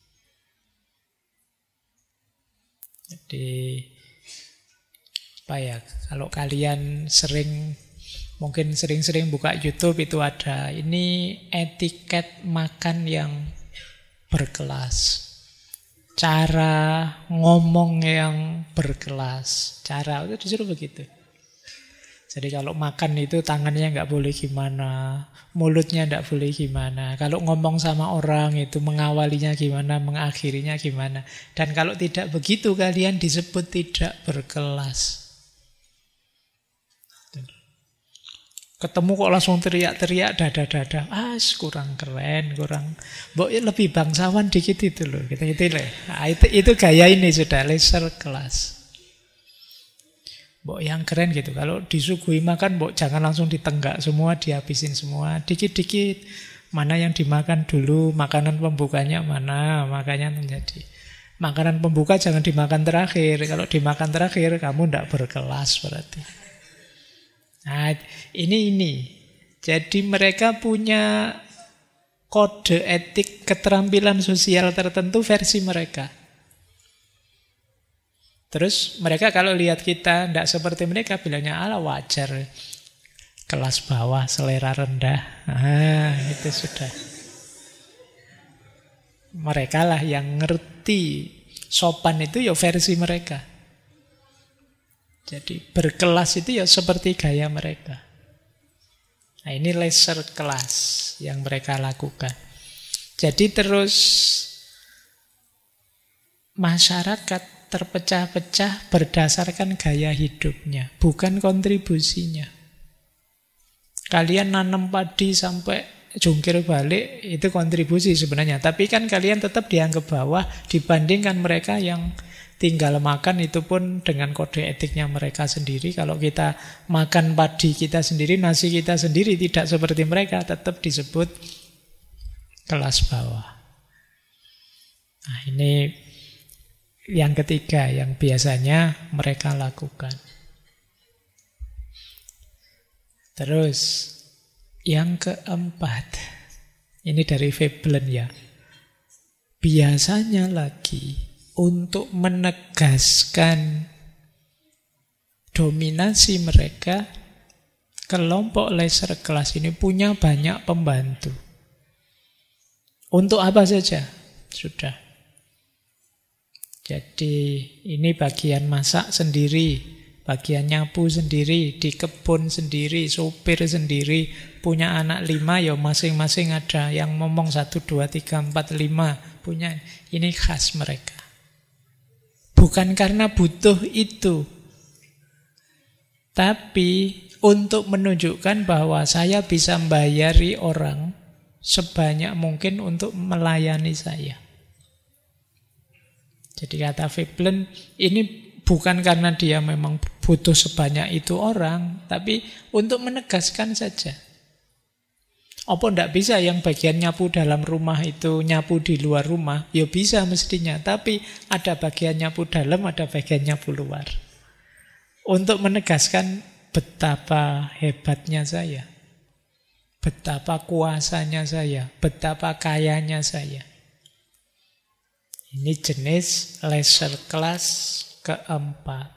Jadi, apa ya, kalau kalian mungkin sering-sering buka YouTube itu ada, ini etiket makan yang berkelas. Cara ngomong yang berkelas. Cara itu disuruh begitu. Jadi kalau makan itu tangannya nggak boleh gimana, mulutnya nggak boleh gimana. Kalau ngomong sama orang itu mengawalinya gimana, mengakhirinya gimana. Dan kalau tidak begitu kalian disebut tidak berkelas. Ketemu kok langsung teriak-teriak, dada-dada. Kurang keren, kurang. Mbok lebih bangsawan dikit itu loh. Gitu loh. Nah, itu gaya ini sudah leisure class. Mbok yang keren gitu. Kalau disuguhi makan, mbok jangan langsung ditenggak semua, dihabisin semua. Dikit-dikit. Mana yang dimakan dulu, makanan pembukanya mana, makanya menjadi. Makanan pembuka jangan dimakan terakhir. Kalau dimakan terakhir, kamu tidak berkelas berarti. Nah, ini. Jadi mereka punya kode etik keterampilan sosial tertentu versi mereka. Terus mereka kalau lihat kita tidak seperti mereka, bilangnya ala wajar. Kelas bawah, selera rendah. Itu sudah. Mereka lah yang ngerti sopan itu ya versi mereka. Jadi berkelas itu ya seperti gaya mereka. Nah, ini leisure class yang mereka lakukan. Jadi terus masyarakat terpecah-pecah berdasarkan gaya hidupnya, bukan kontribusinya. Kalian nanam padi sampai jungkir balik, itu kontribusi sebenarnya. Tapi kan kalian tetap dianggap bawah dibandingkan mereka yang tinggal makan, itu pun dengan kode etiknya mereka sendiri. Kalau kita makan padi kita sendiri, nasi kita sendiri, tidak seperti mereka, tetap disebut kelas bawah. Nah, ini yang ketiga yang biasanya mereka lakukan. Terus yang keempat, ini dari Veblen ya. Biasanya lagi untuk menegaskan dominasi mereka, kelompok leisure class ini punya banyak pembantu. Untuk apa saja? Sudah. Jadi ini bagian masak sendiri, bagian nyapu sendiri, di kebun sendiri, sopir sendiri, punya anak 5 ya masing-masing ada yang ngomong 1, 2, 3, 4, 5 punya. Ini khas mereka. Bukan karena butuh itu, tapi untuk menunjukkan bahwa saya bisa membayari orang sebanyak mungkin untuk melayani saya. Jadi kata Veblen, ini bukan karena dia memang butuh sebanyak itu orang, tapi untuk menegaskan saja. Apa ndak bisa yang bagian nyapu dalam rumah itu nyapu di luar rumah? Ya bisa mestinya, tapi ada bagian nyapu dalam, ada bagian nyapu luar. Untuk menegaskan betapa hebatnya saya, betapa kuasanya saya, betapa kayanya saya. Ini jenis leisure class keempat.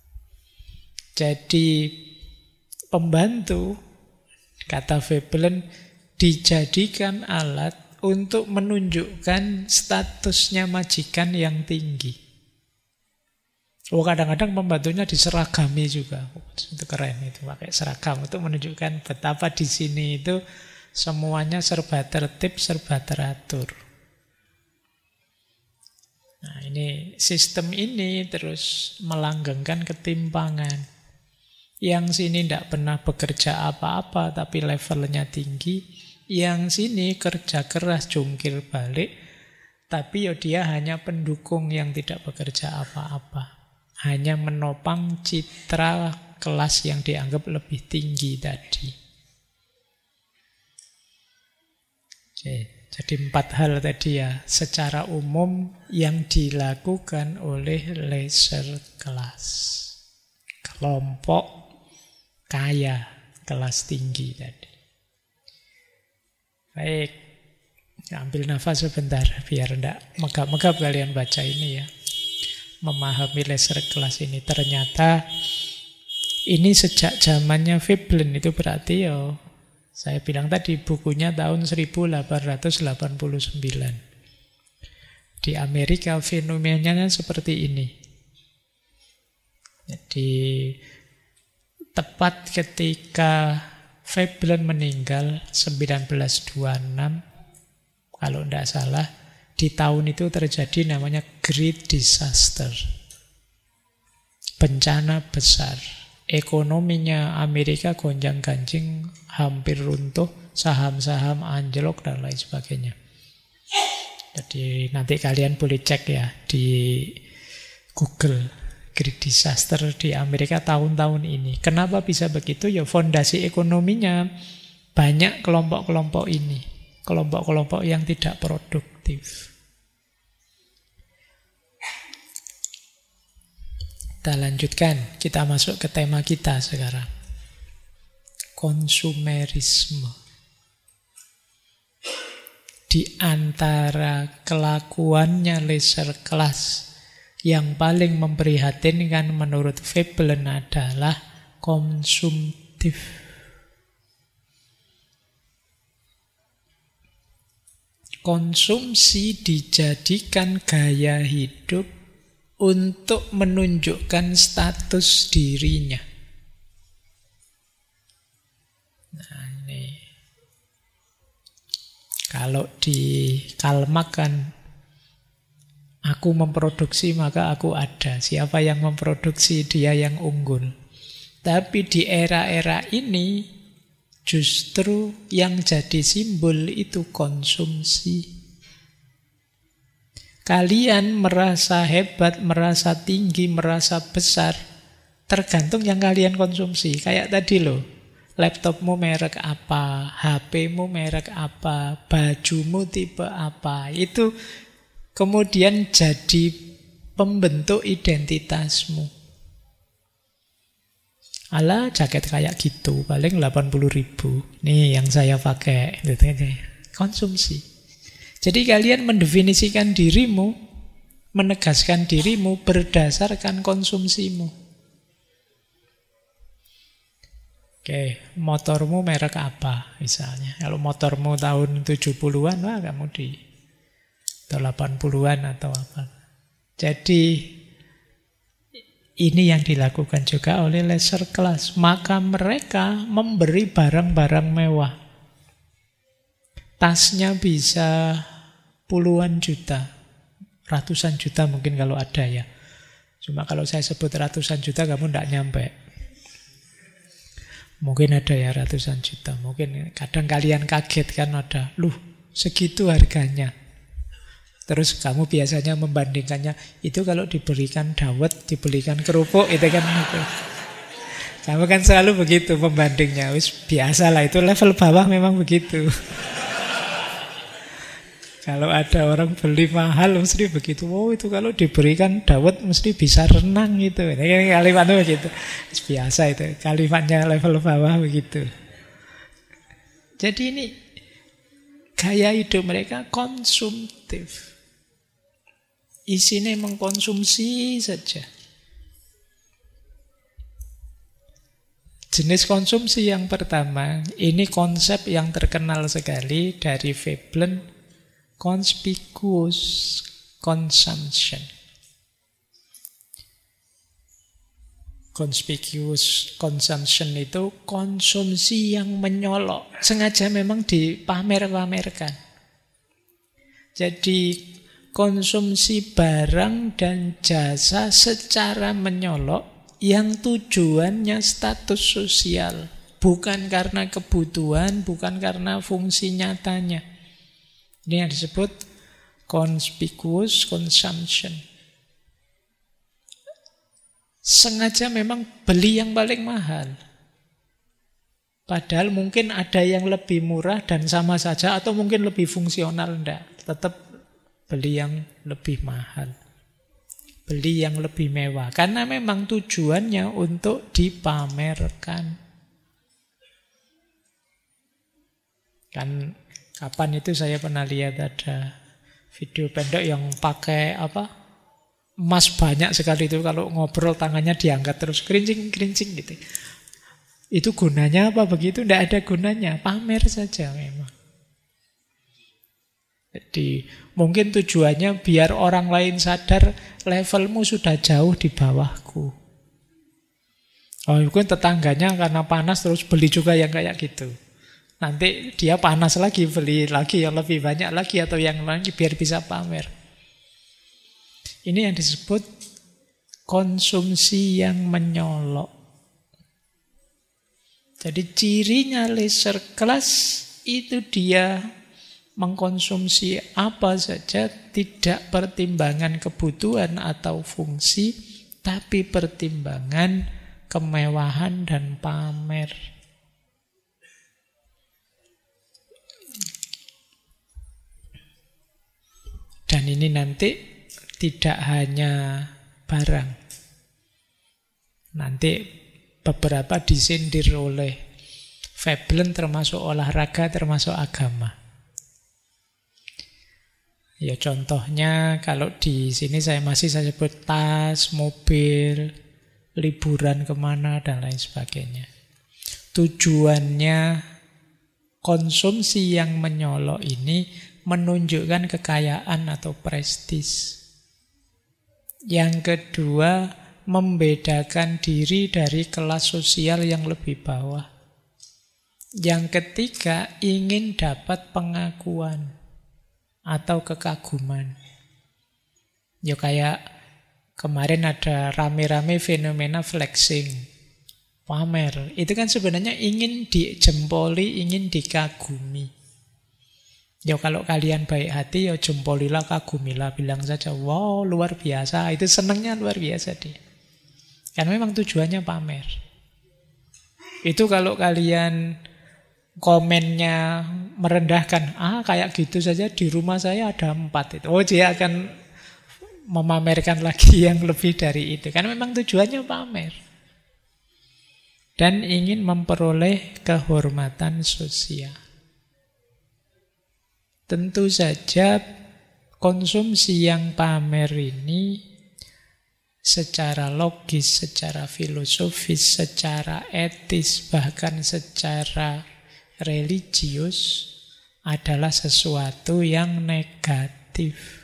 Jadi pembantu, kata Veblen, dijadikan alat untuk menunjukkan statusnya majikan yang tinggi. Kadang-kadang pembantunya diseragami juga. Itu keren itu, pakai seragam untuk menunjukkan betapa di sini itu semuanya serba tertib, serba teratur. Nah, ini sistem ini terus melanggengkan ketimpangan. Yang sini tidak pernah bekerja apa-apa tapi levelnya tinggi. Yang sini kerja keras jungkir balik, tapi dia hanya pendukung yang tidak bekerja apa-apa. Hanya menopang citra kelas yang dianggap lebih tinggi tadi. Jadi 4 hal tadi ya, secara umum yang dilakukan oleh leisure class. Kelompok kaya, kelas tinggi tadi. Baik, ambil nafas sebentar biar tidak megap-megap kalian baca ini ya. Memahami leisure class ini. Ternyata ini sejak zamannya Veblen, itu berarti ya saya bilang tadi bukunya tahun 1889. Di Amerika fenomenanya seperti ini. Jadi tepat ketika Veblen meninggal 1926, kalau tidak salah, di tahun itu terjadi namanya Great Disaster. Bencana besar. ekonominya Amerika gonjang-ganjing, hampir runtuh, saham-saham anjlok dan lain sebagainya. Jadi nanti kalian boleh cek ya di Google, Great Disaster di Amerika tahun-tahun ini. Kenapa bisa begitu? Ya fondasi ekonominya banyak kelompok-kelompok ini, kelompok-kelompok yang tidak produktif. Kita lanjutkan, kita masuk ke tema kita sekarang. Konsumerisme. Di antara kelakuannya leisure class yang paling memprihatinkan menurut Veblen adalah konsumtif. Konsumsi dijadikan gaya hidup untuk menunjukkan status dirinya. Nah, ini kalau di Karl Marx kan, aku memproduksi maka aku ada. Siapa yang memproduksi dia yang unggul. Tapi di era-era ini justru yang jadi simbol itu konsumsi. Kalian merasa hebat, merasa tinggi, merasa besar, tergantung yang kalian konsumsi. Kayak tadi loh, laptopmu merek apa, HP-mu merek apa, bajumu tipe apa. Itu kemudian jadi pembentuk identitasmu. Alah, jaket kayak gitu, paling 80.000. Nih yang saya pakai. Konsumsi. Jadi kalian mendefinisikan dirimu, menegaskan dirimu berdasarkan konsumsimu. Oke, motormu merek apa misalnya? Kalau motormu tahun 70-an, wah kamu di atau 80-an atau apa. Jadi ini yang dilakukan juga oleh leisure class. Maka mereka memberi barang-barang mewah. Tasnya bisa puluhan juta, ratusan juta mungkin kalau ada ya. Cuma kalau saya sebut ratusan juta kamu tidak nyampe. Mungkin ada ya ratusan juta. Mungkin kadang kalian kaget kan ada, loh segitu harganya. Terus kamu biasanya membandingkannya, itu kalau diberikan dawet, diberikan kerupuk, itu kan itu. Kamu kan selalu begitu membandingnya. Wis biasalah, itu level bawah memang begitu. Kalau ada orang beli mahal mesti begitu. Oh itu kalau diberikan dawet mesti bisa renang gitu. Ini kalimatnya begitu. Biasa itu. Kalimatnya level bawah begitu. Jadi ini gaya hidup mereka konsumtif. Isinya mengkonsumsi saja. Jenis konsumsi yang pertama, ini konsep yang terkenal sekali dari Veblen. Conspicuous consumption. Conspicuous consumption itu konsumsi yang menyolok. Sengaja memang dipamer-pamerkan. Jadi konsumsi barang dan jasa secara menyolok yang tujuannya status sosial. Bukan karena kebutuhan, bukan karena fungsi nyatanya. Ini yang disebut conspicuous consumption. Sengaja memang beli yang paling mahal. Padahal mungkin ada yang lebih murah dan sama saja, atau mungkin lebih fungsional, enggak. Tetap beli yang lebih mahal. Beli yang lebih mewah. Karena memang tujuannya untuk dipamerkan. Kan kapan itu saya pernah lihat ada video pendek yang pakai emas banyak sekali itu, kalau ngobrol tangannya diangkat terus kerincing-kerincing gitu. Itu gunanya apa begitu? Tidak ada gunanya, pamer saja memang. Jadi mungkin tujuannya biar orang lain sadar levelmu sudah jauh di bawahku. Oh, mungkin tetangganya karena panas terus beli juga yang kayak gitu. Nanti dia panas lagi, beli lagi yang lebih banyak lagi atau yang lagi biar bisa pamer. Ini yang disebut konsumsi yang menyolok. Jadi cirinya leisure class itu dia mengkonsumsi apa saja, tidak pertimbangan kebutuhan atau fungsi, tapi pertimbangan kemewahan dan pamer. Dan ini nanti tidak hanya barang. Nanti beberapa disindir oleh Veblen, termasuk olahraga, termasuk agama. Ya contohnya kalau di sini saya sebut tas, mobil, liburan kemana, dan lain sebagainya. Tujuannya konsumsi yang menyolok ini menunjukkan kekayaan atau prestis. Yang kedua, membedakan diri dari kelas sosial yang lebih bawah. Yang ketiga, ingin dapat pengakuan atau kekaguman. Ya kayak kemarin ada rame-rame fenomena flexing, pamer. Itu kan sebenarnya ingin dijempoli, ingin dikagumi. Ya kalau kalian baik hati, ya jempolilah, kagumilah, bilang saja, wow luar biasa. Itu senangnya luar biasa dia. Karena memang tujuannya pamer. Itu kalau kalian komennya merendahkan, kayak gitu saja di rumah saya ada 4 itu. Oh, dia akan memamerkan lagi yang lebih dari itu. Karena memang tujuannya pamer. Dan ingin memperoleh kehormatan sosial. Tentu saja konsumsi yang pamer ini secara logis, secara filosofis, secara etis, bahkan secara religius adalah sesuatu yang negatif.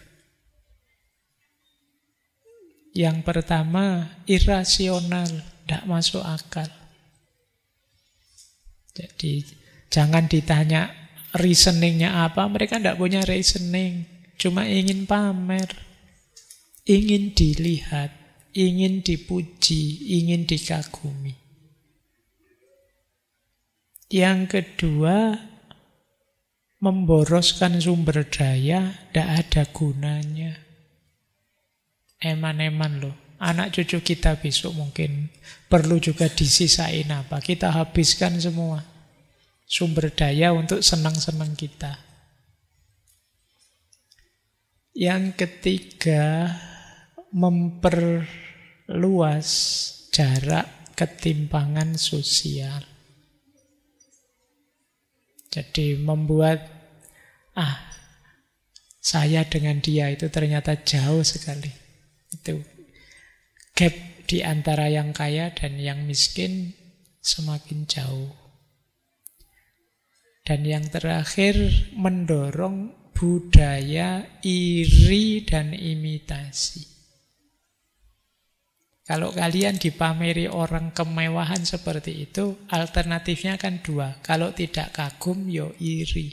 Yang pertama, irasional, tidak masuk akal. Jadi jangan ditanya reasoningnya apa, mereka tidak punya reasoning, cuma ingin pamer, ingin dilihat, ingin dipuji, ingin dikagumi. Yang kedua, memboroskan sumber daya, tidak ada gunanya. Eman-eman loh. Anak cucu kita besok mungkin perlu juga disisain apa. Kita habiskan semua sumber daya untuk senang-senang kita. Yang ketiga, memperluas jarak ketimpangan sosial. Jadi membuat saya dengan dia itu ternyata jauh sekali. Itu gap di antara yang kaya dan yang miskin semakin jauh. Dan yang terakhir, mendorong budaya iri dan imitasi. Kalau kalian dipameri orang kemewahan seperti itu, alternatifnya kan 2. Kalau tidak kagum, ya iri.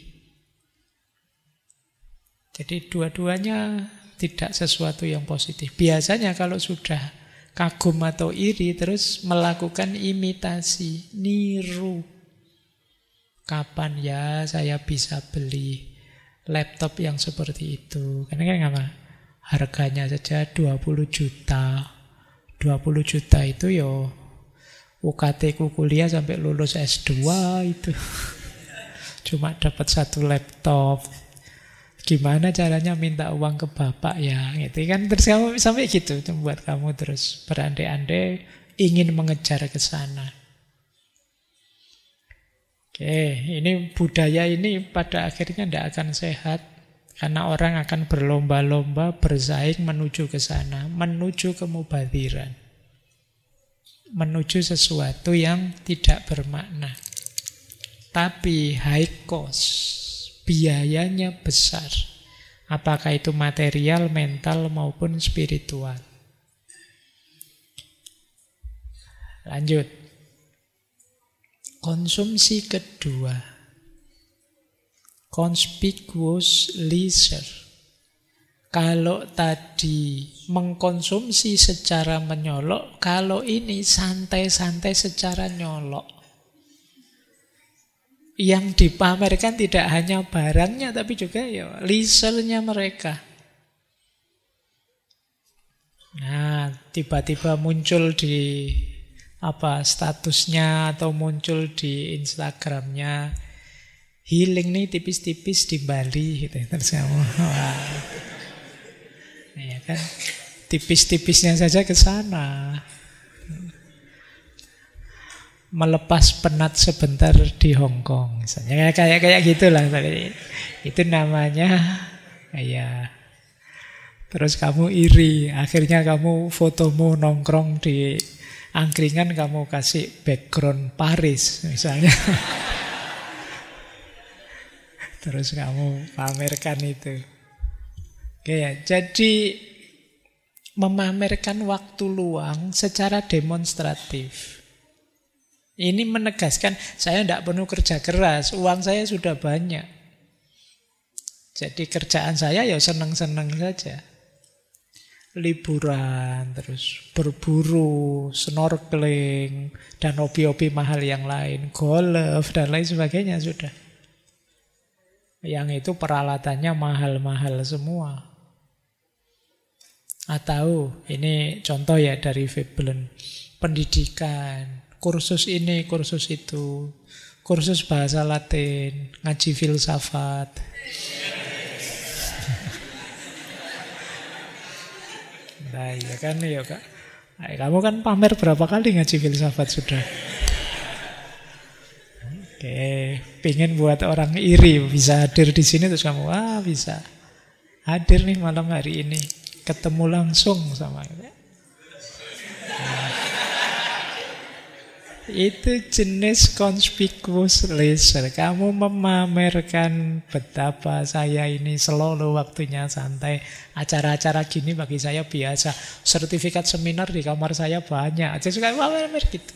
Jadi dua-duanya tidak sesuatu yang positif. Biasanya kalau sudah kagum atau iri, terus melakukan imitasi, niru. Kapan ya saya bisa beli laptop yang seperti itu? Karena kan apa? Harganya saja 20 juta. 20 juta itu yo UKT ku kuliah sampai lulus S2 itu. Cuma dapat 1 laptop. Gimana caranya minta uang ke bapak ya? Gitu kan, terus kamu sampai gitu membuat kamu terus berandai-andai ingin mengejar ke sana. Oke, ini budaya ini pada akhirnya tidak akan sehat. Karena orang akan berlomba-lomba bersaing menuju ke sana, menuju kemubadziran, menuju sesuatu yang tidak bermakna. Tapi high cost, biayanya besar. Apakah itu material, mental, maupun spiritual. Lanjut. Konsumsi kedua. Conspicuous leisure. Kalau tadi mengkonsumsi secara menyolok, kalau ini santai-santai secara nyolok. Yang dipamerkan tidak hanya barangnya, tapi juga ya leisure-nya mereka. Nah, tiba-tiba muncul di statusnya atau muncul di Instagramnya, healing nih tipis-tipis di Bali gitu. Terus kamu, wah, ya kan, tipis-tipisnya saja ke sana. Melepas penat sebentar di Hong Kong, misalnya kayak gitulah. Itu namanya kayak. Terus kamu iri, akhirnya kamu fotomu nongkrong di angkringan, kamu kasih background Paris misalnya. Terus kamu pamerkan itu. Oke ya, jadi memamerkan waktu luang secara demonstratif. Ini menegaskan saya tidak perlu kerja keras, uang saya sudah banyak. Jadi kerjaan saya ya senang-senang saja. Liburan, terus berburu, snorkeling, dan hobi-hobi mahal yang lain, golf, dan lain sebagainya sudah. Yang itu peralatannya mahal-mahal semua. Atau ini contoh ya dari Veblen, pendidikan, kursus ini, kursus itu, kursus bahasa Latin, ngaji filsafat. Nah iya kan, ya Kak. Nah, kamu kan pamer berapa kali ngaji filsafat sudah. Oke, pengen buat orang iri bisa hadir di sini, terus kamu bisa hadir nih malam hari ini, ketemu langsung sama kita. Itu jenis conspicuous leisure. Kamu memamerkan betapa saya ini selalu waktunya santai. Acara-acara gini bagi saya biasa. Sertifikat seminar di kamar saya banyak. Aja suka pamer gitu.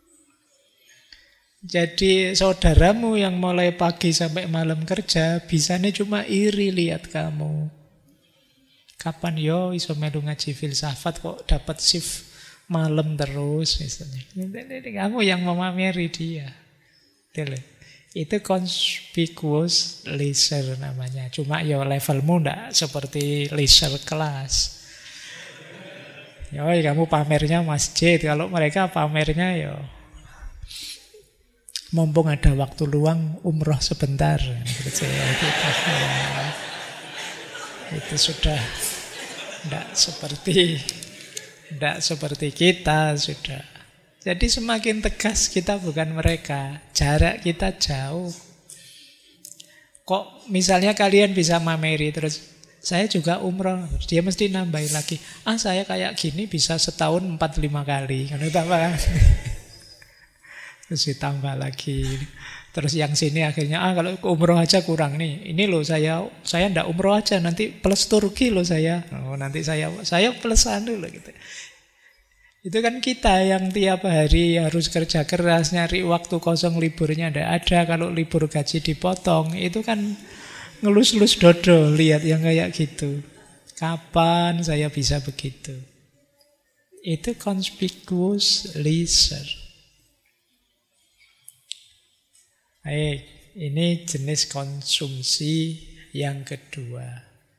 Jadi saudaramu yang mulai pagi sampai malam kerja, bisanya cuma iri lihat kamu. Kapan yo iso melu ngaji filsafat kok dapat shift malam terus misalnya. Kamu yang memameri dia. Itu conspicuous leisure namanya. Cuma ya levelmu ndak seperti leisure kelas. Ya kamu pamernya masjid. Kalau mereka pamernya ya mumpung ada waktu luang umroh sebentar. Itu sudah tidak seperti kita sudah. Jadi semakin tegas kita bukan mereka. Jarak kita jauh. Kok misalnya kalian bisa mameri terus, saya juga umroh, dia mesti nambahin lagi. Saya kayak gini bisa setahun 4-5 kali. Kan tambah. Terus ditambah lagi. Terus yang sini akhirnya kalau umroh aja kurang nih. Ini loh saya ndak umroh aja, nanti plus Turki loh saya. Nanti saya plusan dulu gitu. Itu kan kita yang tiap hari harus kerja keras, nyari waktu kosong, liburnya ndak ada. Kalau libur gaji dipotong, itu kan ngelus-lus dodol lihat yang kayak gitu. Kapan saya bisa begitu? Itu conspicuous leisure. Ini jenis konsumsi yang kedua.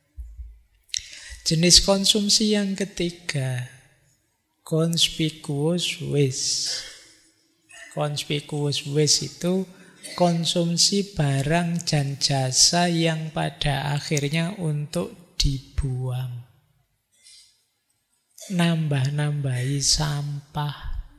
Jenis konsumsi yang ketiga, conspicuous waste. Conspicuous waste itu konsumsi barang dan jasa yang pada akhirnya untuk dibuang. Nambah-nambahi sampah.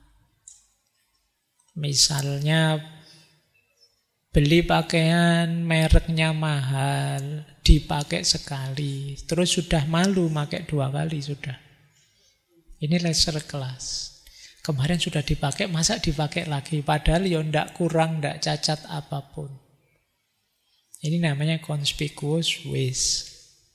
Misalnya beli pakaian mereknya mahal, dipakai sekali, terus sudah malu pakai 2 kali sudah. Ini leisure class. Kemarin sudah dipakai, masa dipakai lagi? Padahal ya ndak kurang, ndak cacat apapun. Ini namanya conspicuous waste.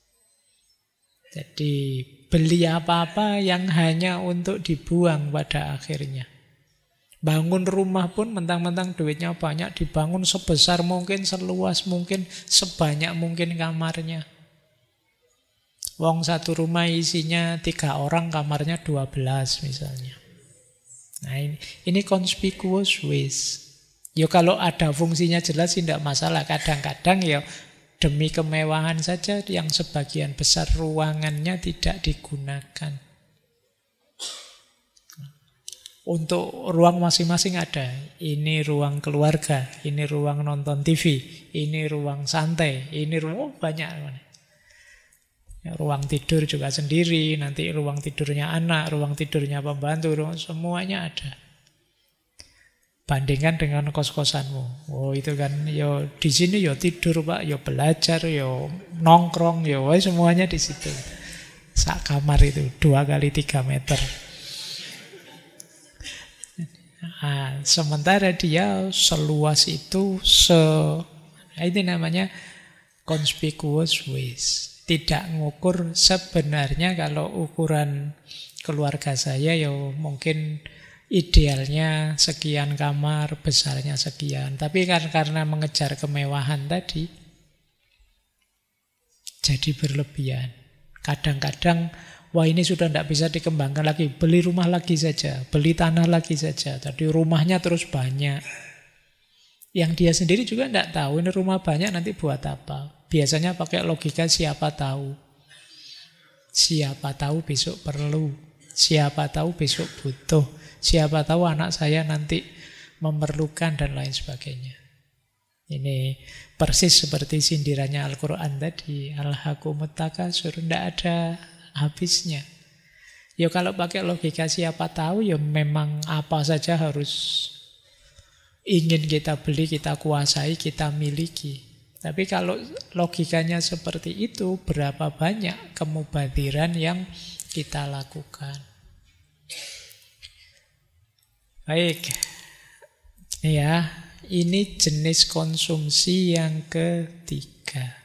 Jadi beli apa-apa yang hanya untuk dibuang pada akhirnya. Bangun rumah pun mentang-mentang duitnya banyak, dibangun sebesar mungkin, seluas mungkin, sebanyak mungkin kamarnya. Wong satu rumah isinya 3 orang, kamarnya 12 misalnya. Nah ini conspicuous waste. Ya kalau ada fungsinya jelas sih tidak masalah. Kadang-kadang ya demi kemewahan saja yang sebagian besar ruangannya tidak digunakan. Untuk ruang masing-masing ada. Ini ruang keluarga, ini ruang nonton TV, ini ruang santai, ini ruang banyak. Ya, ruang tidur juga sendiri, nanti ruang tidurnya anak, ruang tidurnya pembantu, semuanya ada. Bandingkan dengan kos-kosanmu. Oh itu kan, yo di sini yo tidur Pak, yo belajar, yo nongkrong, yo semuanya di situ. Sak kamar itu 2 kali 3 meter. Nah, sementara dia seluas itu, itu namanya conspicuous waste. Tidak ngukur sebenarnya. Kalau ukuran keluarga saya ya mungkin idealnya sekian kamar, besarnya sekian. Tapi kan karena mengejar kemewahan tadi, jadi berlebihan. Kadang-kadang, wah ini sudah tidak bisa dikembangkan lagi, beli rumah lagi saja, beli tanah lagi saja. Tadi rumahnya terus banyak. Yang dia sendiri juga tidak tahu ini rumah banyak nanti buat apa. Biasanya pakai logika siapa tahu. Siapa tahu besok perlu. Siapa tahu besok butuh. Siapa tahu anak saya nanti memerlukan dan lain sebagainya. Ini persis seperti sindirannya Al-Quran tadi. Alhaakumut takasur. Tidak ada habisnya. Ya kalau pakai logika siapa tahu ya memang apa saja harus ingin kita beli, kita kuasai, kita miliki. Tapi kalau logikanya seperti itu, berapa banyak kemubadiran yang kita lakukan. Baik. Ya, ini jenis konsumsi yang ketiga.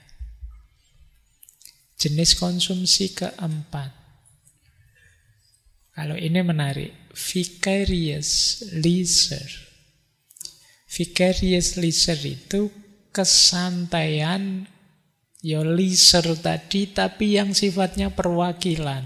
Jenis konsumsi keempat. Kalau ini menarik. Vicarious leisure. Vicarious leisure itu kesantaian, ya leisure tadi, tapi yang sifatnya perwakilan.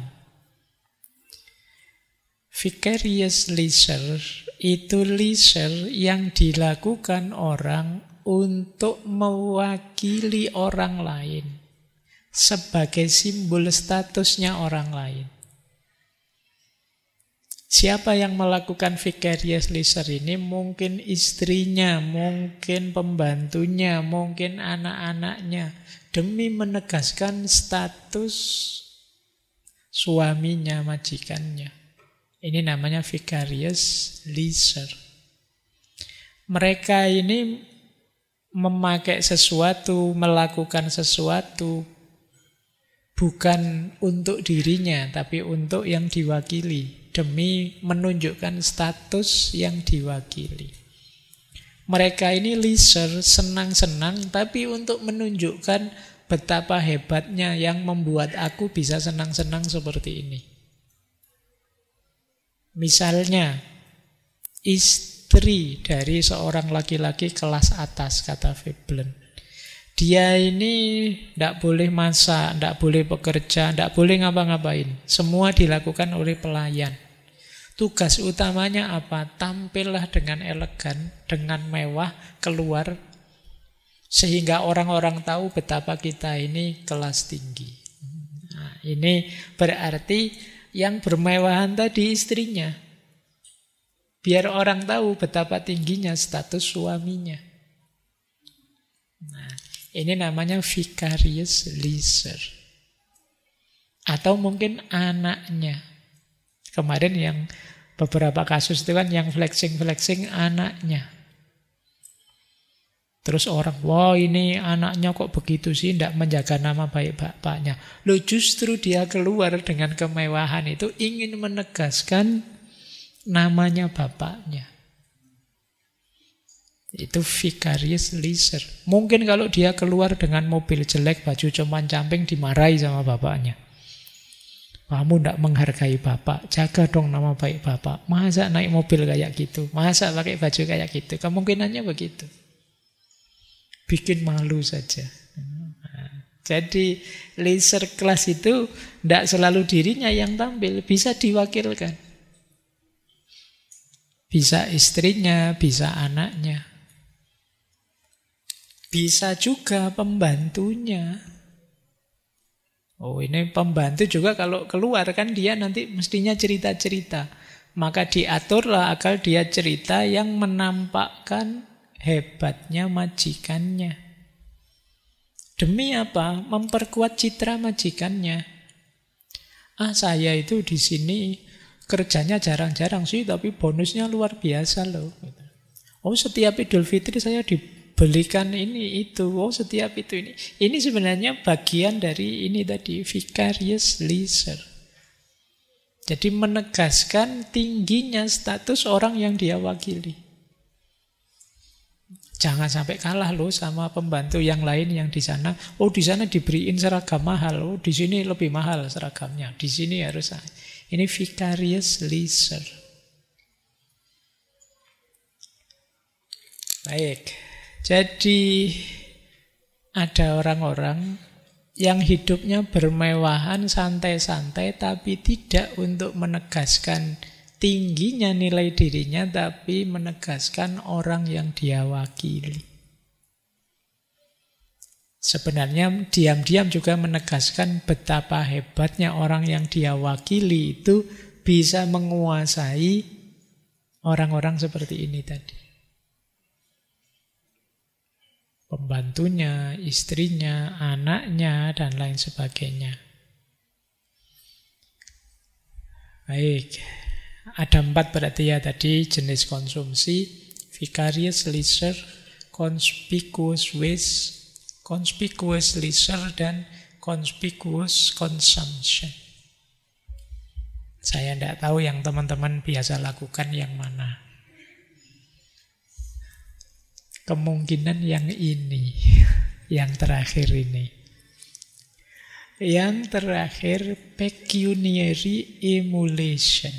Vicarious leisure itu leisure yang dilakukan orang untuk mewakili orang lain. Sebagai simbol statusnya orang lain. Siapa yang melakukan vicarious leisure ini? Mungkin istrinya, mungkin pembantunya, mungkin anak-anaknya. Demi menegaskan status suaminya, majikannya. Ini namanya vicarious leisure. Mereka ini memakai sesuatu, melakukan sesuatu bukan untuk dirinya, tapi untuk yang diwakili. Demi menunjukkan status yang diwakili. Mereka ini leisure, senang-senang, tapi untuk menunjukkan betapa hebatnya yang membuat aku bisa senang-senang seperti ini. Misalnya, istri dari seorang laki-laki kelas atas, kata Veblen. Dia ini tidak boleh masak, tidak boleh bekerja, tidak boleh ngapa-ngapain. Semua dilakukan oleh pelayan. Tugas utamanya apa? Tampillah dengan elegan, dengan mewah, keluar. Sehingga orang-orang tahu betapa kita ini kelas tinggi. Nah, ini berarti yang bermewahan tadi istrinya. Biar orang tahu betapa tingginya status suaminya. Nah, ini namanya vicarious leisure. Atau mungkin anaknya. Kemarin yang beberapa kasus itu kan yang flexing-flexing anaknya. Terus orang, wah ini anaknya kok begitu sih, tidak menjaga nama baik bapaknya. Loh justru dia keluar dengan kemewahan itu ingin menegaskan namanya bapaknya. Itu vicarious leisure. Mungkin kalau dia keluar dengan mobil jelek, baju compang-camping, dimarahi sama bapaknya. Kamu tidak menghargai bapak, jaga dong nama baik bapak. Masa naik mobil kayak gitu? Masa pakai baju kayak gitu? Kemungkinannya begitu. Bikin malu saja. Jadi leisure class itu tidak selalu dirinya yang tampil, bisa diwakilkan. Bisa istrinya, bisa anaknya. Bisa juga pembantunya. Oh, ini pembantu juga kalau keluar kan dia nanti mestinya cerita-cerita. Maka diaturlah agar dia cerita yang menampakkan hebatnya majikannya. Demi apa? Memperkuat citra majikannya. Saya itu di sini kerjanya jarang-jarang sih, tapi bonusnya luar biasa loh. Oh, setiap Idul Fitri saya dibelikan ini itu. Oh, setiap itu ini. Ini sebenarnya bagian dari ini tadi, vicarious leisure. Jadi menegaskan tingginya status orang yang dia wakili. Jangan sampai kalah loh sama pembantu yang lain yang di sana. Oh, di sana diberiin seragam mahal. Oh, di sini lebih mahal seragamnya. Di sini harus. Ini vicarious leisure. Baik. Jadi ada orang-orang yang hidupnya bermewahan, santai-santai, tapi tidak untuk menegaskan tingginya nilai dirinya, tapi menegaskan orang yang dia wakili. Sebenarnya diam-diam juga menegaskan betapa hebatnya orang yang dia wakili itu bisa menguasai orang-orang seperti ini tadi. Pembantunya, istrinya, anaknya, dan lain sebagainya. Baik. Ada 4 berarti ya tadi jenis konsumsi: vicarious leisure, conspicuous waste, conspicuous leisure, dan conspicuous consumption. Saya tidak tahu yang teman-teman biasa lakukan yang mana. Kemungkinan yang ini, yang terakhir ini. Yang terakhir, pecuniary emulation.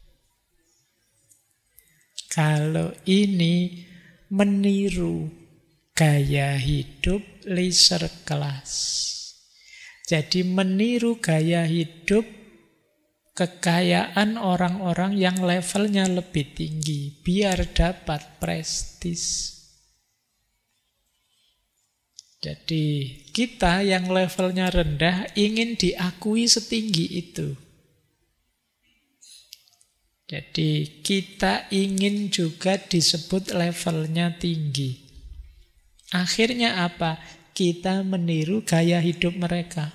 Kalau ini meniru gaya hidup leisure class. Jadi meniru gaya hidup kekayaan orang-orang yang levelnya lebih tinggi biar dapat prestis. Jadi kita yang levelnya rendah ingin diakui setinggi itu. Jadi kita ingin juga disebut levelnya tinggi. Akhirnya apa? Kita meniru gaya hidup mereka.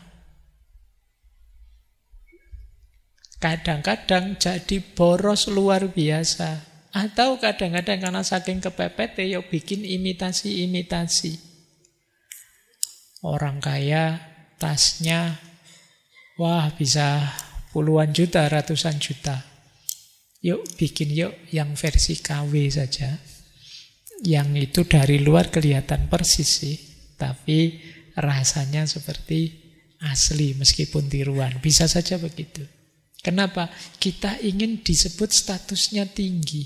Kadang-kadang jadi boros luar biasa. Atau kadang-kadang karena saking kepepet ya bikin imitasi-imitasi. Orang kaya tasnya wah bisa puluhan juta, ratusan juta. Yuk bikin yuk yang versi KW saja. Yang itu dari luar kelihatan persis sih, tapi rasanya seperti asli meskipun tiruan. Bisa saja begitu. Kenapa? Kita ingin disebut statusnya tinggi.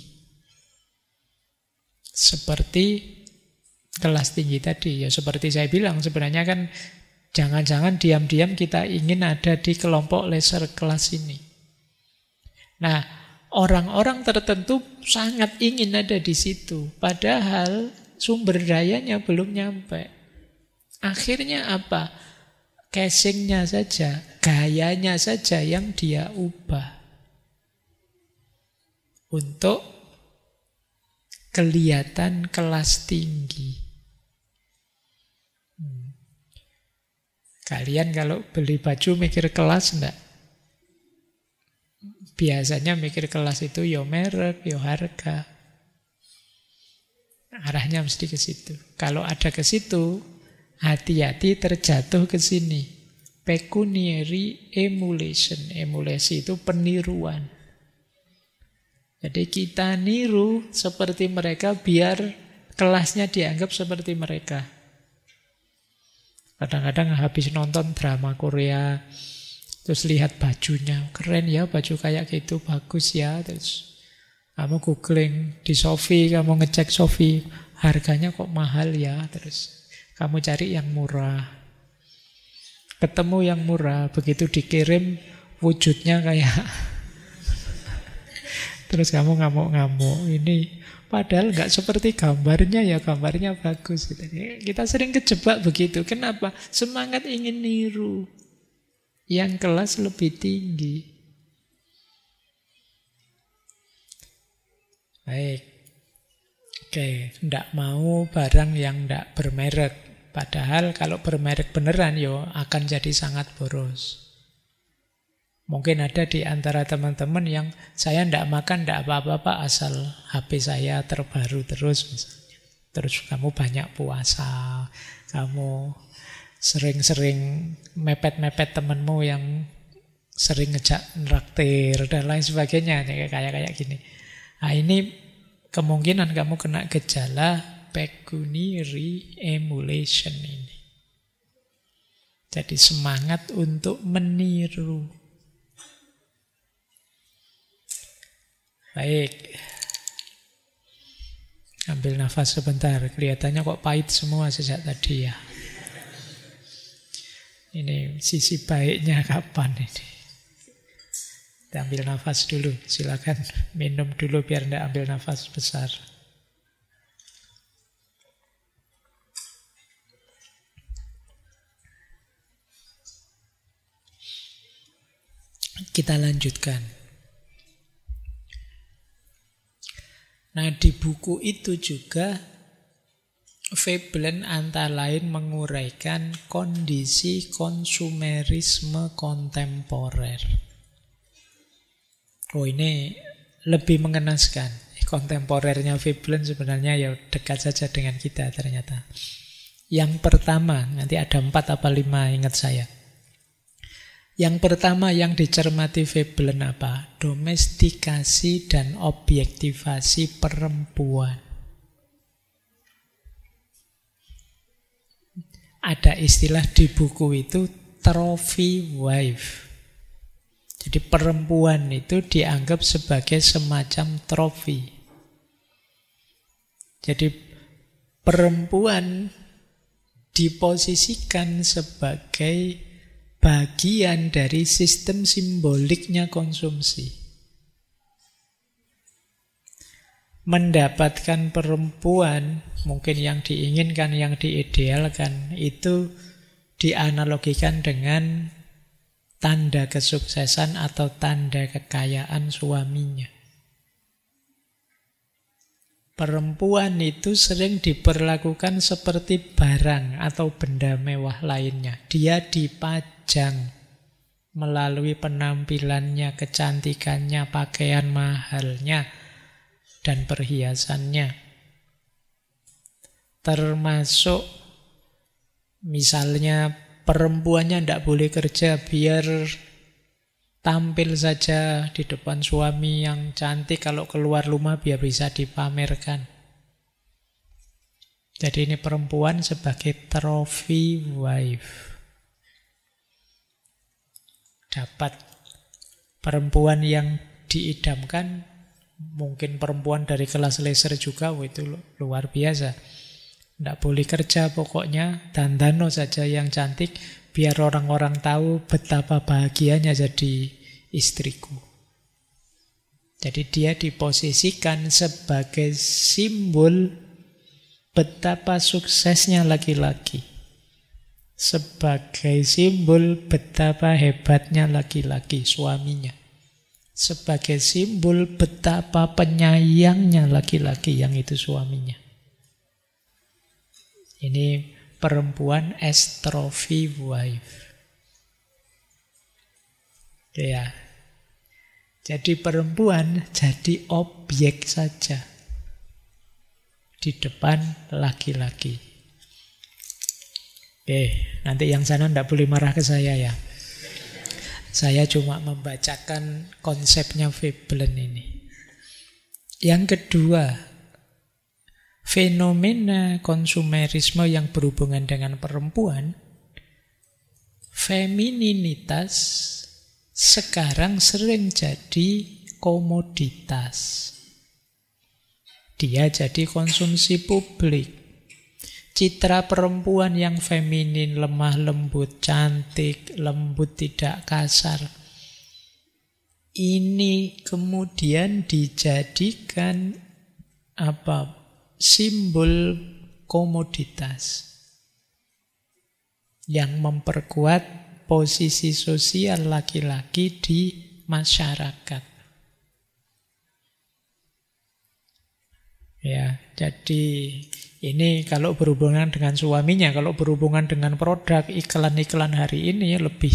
Seperti kelas tinggi tadi, ya seperti saya bilang, sebenarnya kan jangan-jangan diam-diam kita ingin ada di kelompok leisure kelas ini. Nah, orang-orang tertentu sangat ingin ada di situ, padahal sumber dayanya belum nyampe. Akhirnya apa? Casingnya saja, gayanya saja yang dia ubah untuk kelihatan kelas tinggi. Kalian kalau beli baju mikir kelas enggak? Biasanya mikir kelas itu yo merek, yo harga. Arahnya mesti ke situ. Kalau ada ke situ, hati-hati terjatuh ke sini. Pecuniary emulation. Emulasi itu peniruan. Jadi kita niru seperti mereka biar kelasnya dianggap seperti mereka. Kadang-kadang habis nonton drama Korea, terus lihat bajunya, keren ya baju kayak gitu, bagus ya. Terus kamu googling di Shopee, kamu ngecek Shopee, harganya kok mahal ya. Terus kamu cari yang murah. Ketemu yang murah, begitu dikirim wujudnya kayak terus kamu ngamuk-ngamuk. Ini padahal nggak seperti gambarnya, ya gambarnya bagus. Gitu. Kita sering kejebak begitu. Kenapa? Semangat ingin niru yang kelas lebih tinggi. Baik. Oke, ndak mau barang yang ndak bermerek. Padahal kalau bermerek beneran yo akan jadi sangat boros. Mungkin ada di antara teman-teman yang saya ndak makan ndak apa-apa asal HP saya terbaru terus misalnya. Terus kamu banyak puasa, kamu sering-sering mepet-mepet temanmu yang sering ngejak nraktir dan lain sebagainya kayak gini. Nah, ini kemungkinan kamu kena gejala pecuniary emulation ini. Jadi semangat untuk meniru. Baik. Ambil nafas sebentar. Kelihatannya kok pahit semua sejak tadi ya. Ini sisi baiknya kapan ini? Kita ambil nafas dulu. Silakan minum dulu biar tidak ambil nafas besar. Kita lanjutkan. Nah, di buku itu juga Veblen antara lain menguraikan kondisi konsumerisme kontemporer. Oh, ini lebih mengenaskan. Kontemporernya Veblen sebenarnya ya dekat saja dengan kita ternyata. Yang pertama, nanti ada 4 apa 5 ingat saya. Yang pertama yang dicermati Veblen apa? Domestikasi dan objektivasi perempuan. Ada istilah di buku itu trophy wife. Jadi perempuan itu dianggap sebagai semacam trofi. Jadi perempuan diposisikan sebagai bagian dari sistem simboliknya konsumsi. Mendapatkan perempuan, mungkin yang diinginkan, yang diidealkan, itu dianalogikan dengan tanda kesuksesan atau tanda kekayaan suaminya. Perempuan itu sering diperlakukan seperti barang atau benda mewah lainnya. Dia dipajang melalui penampilannya, kecantikannya, pakaian mahalnya, dan perhiasannya. Termasuk misalnya perempuannya tidak boleh kerja biar tampil saja di depan suami yang cantik, kalau keluar rumah biar bisa dipamerkan. Jadi ini perempuan sebagai trophy wife. Dapat perempuan yang diidamkan, mungkin perempuan dari kelas leisure juga, itu luar biasa. Tidak boleh kerja pokoknya, dandano saja yang cantik, biar orang-orang tahu betapa bahagianya jadi istriku. Jadi dia diposisikan sebagai simbol betapa suksesnya laki-laki. Sebagai simbol betapa hebatnya laki-laki, suaminya. Sebagai simbol betapa penyayangnya laki-laki yang itu suaminya. Ini perempuan as trophy wife. Ya. Jadi perempuan jadi objek saja di depan laki-laki. Oke, nanti yang sana tidak boleh marah ke saya ya. Saya cuma membacakan konsepnya Veblen ini. Yang kedua, fenomena konsumerisme yang berhubungan dengan perempuan, femininitas sekarang sering jadi komoditas. Dia jadi konsumsi publik. Citra perempuan yang feminin, lemah lembut, cantik, lembut, tidak kasar, ini kemudian dijadikan apa? Simbol komoditas yang memperkuat posisi sosial laki-laki di masyarakat. Ya, jadi ini kalau berhubungan dengan suaminya, kalau berhubungan dengan produk, iklan-iklan hari ini lebih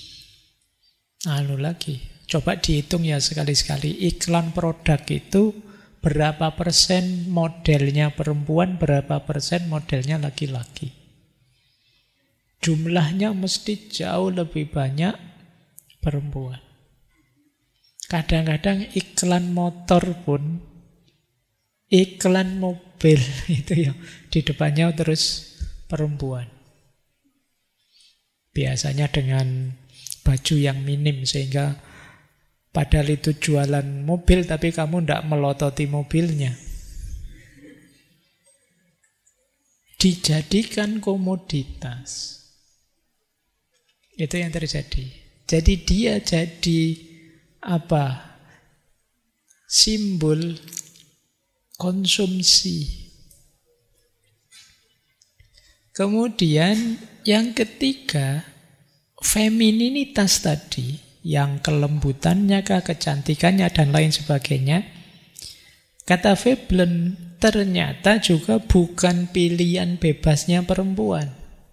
lagi. Coba dihitung ya sekali-sekali, iklan produk itu berapa persen modelnya perempuan, berapa persen modelnya laki-laki. Jumlahnya mesti jauh lebih banyak perempuan. Kadang-kadang iklan motor pun, iklan mobil itu ya, di depannya terus perempuan. Biasanya dengan baju yang minim, sehingga padahal itu jualan mobil, tapi kamu tidak melototi mobilnya. Dijadikan komoditas. Itu yang terjadi. Jadi dia jadi apa? Simbol konsumsi. Kemudian yang ketiga, femininitas tadi, yang kelembutannya, kecantikannya, dan lain sebagainya. Kata Veblen, ternyata juga bukan pilihan bebasnya perempuan.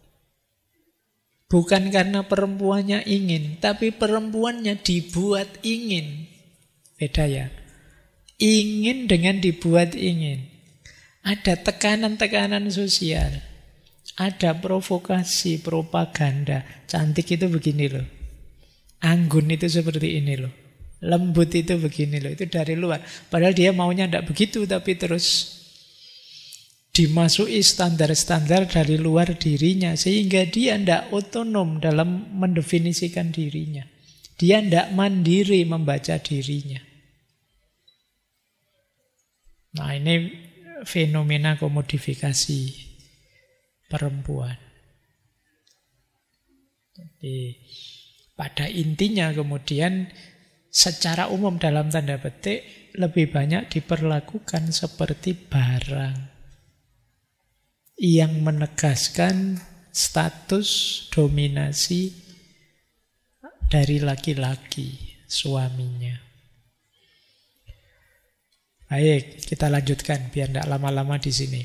Bukan karena perempuannya ingin, tapi perempuannya dibuat ingin. Beda ya. Ingin dengan dibuat ingin. Ada tekanan-tekanan sosial. Ada provokasi, propaganda. Cantik itu begini loh. Anggun itu seperti ini loh. Lembut itu begini loh. Itu dari luar. Padahal dia maunya tidak begitu, tapi terus dimasuki standar-standar dari luar dirinya, sehingga dia tidak otonom dalam mendefinisikan dirinya. Dia tidak mandiri membaca dirinya. Nah, ini fenomena komodifikasi perempuan. Jadi pada intinya kemudian secara umum dalam tanda petik lebih banyak diperlakukan seperti barang yang menegaskan status dominasi dari laki-laki, suaminya. Baik, kita lanjutkan biar tidak lama-lama di sini.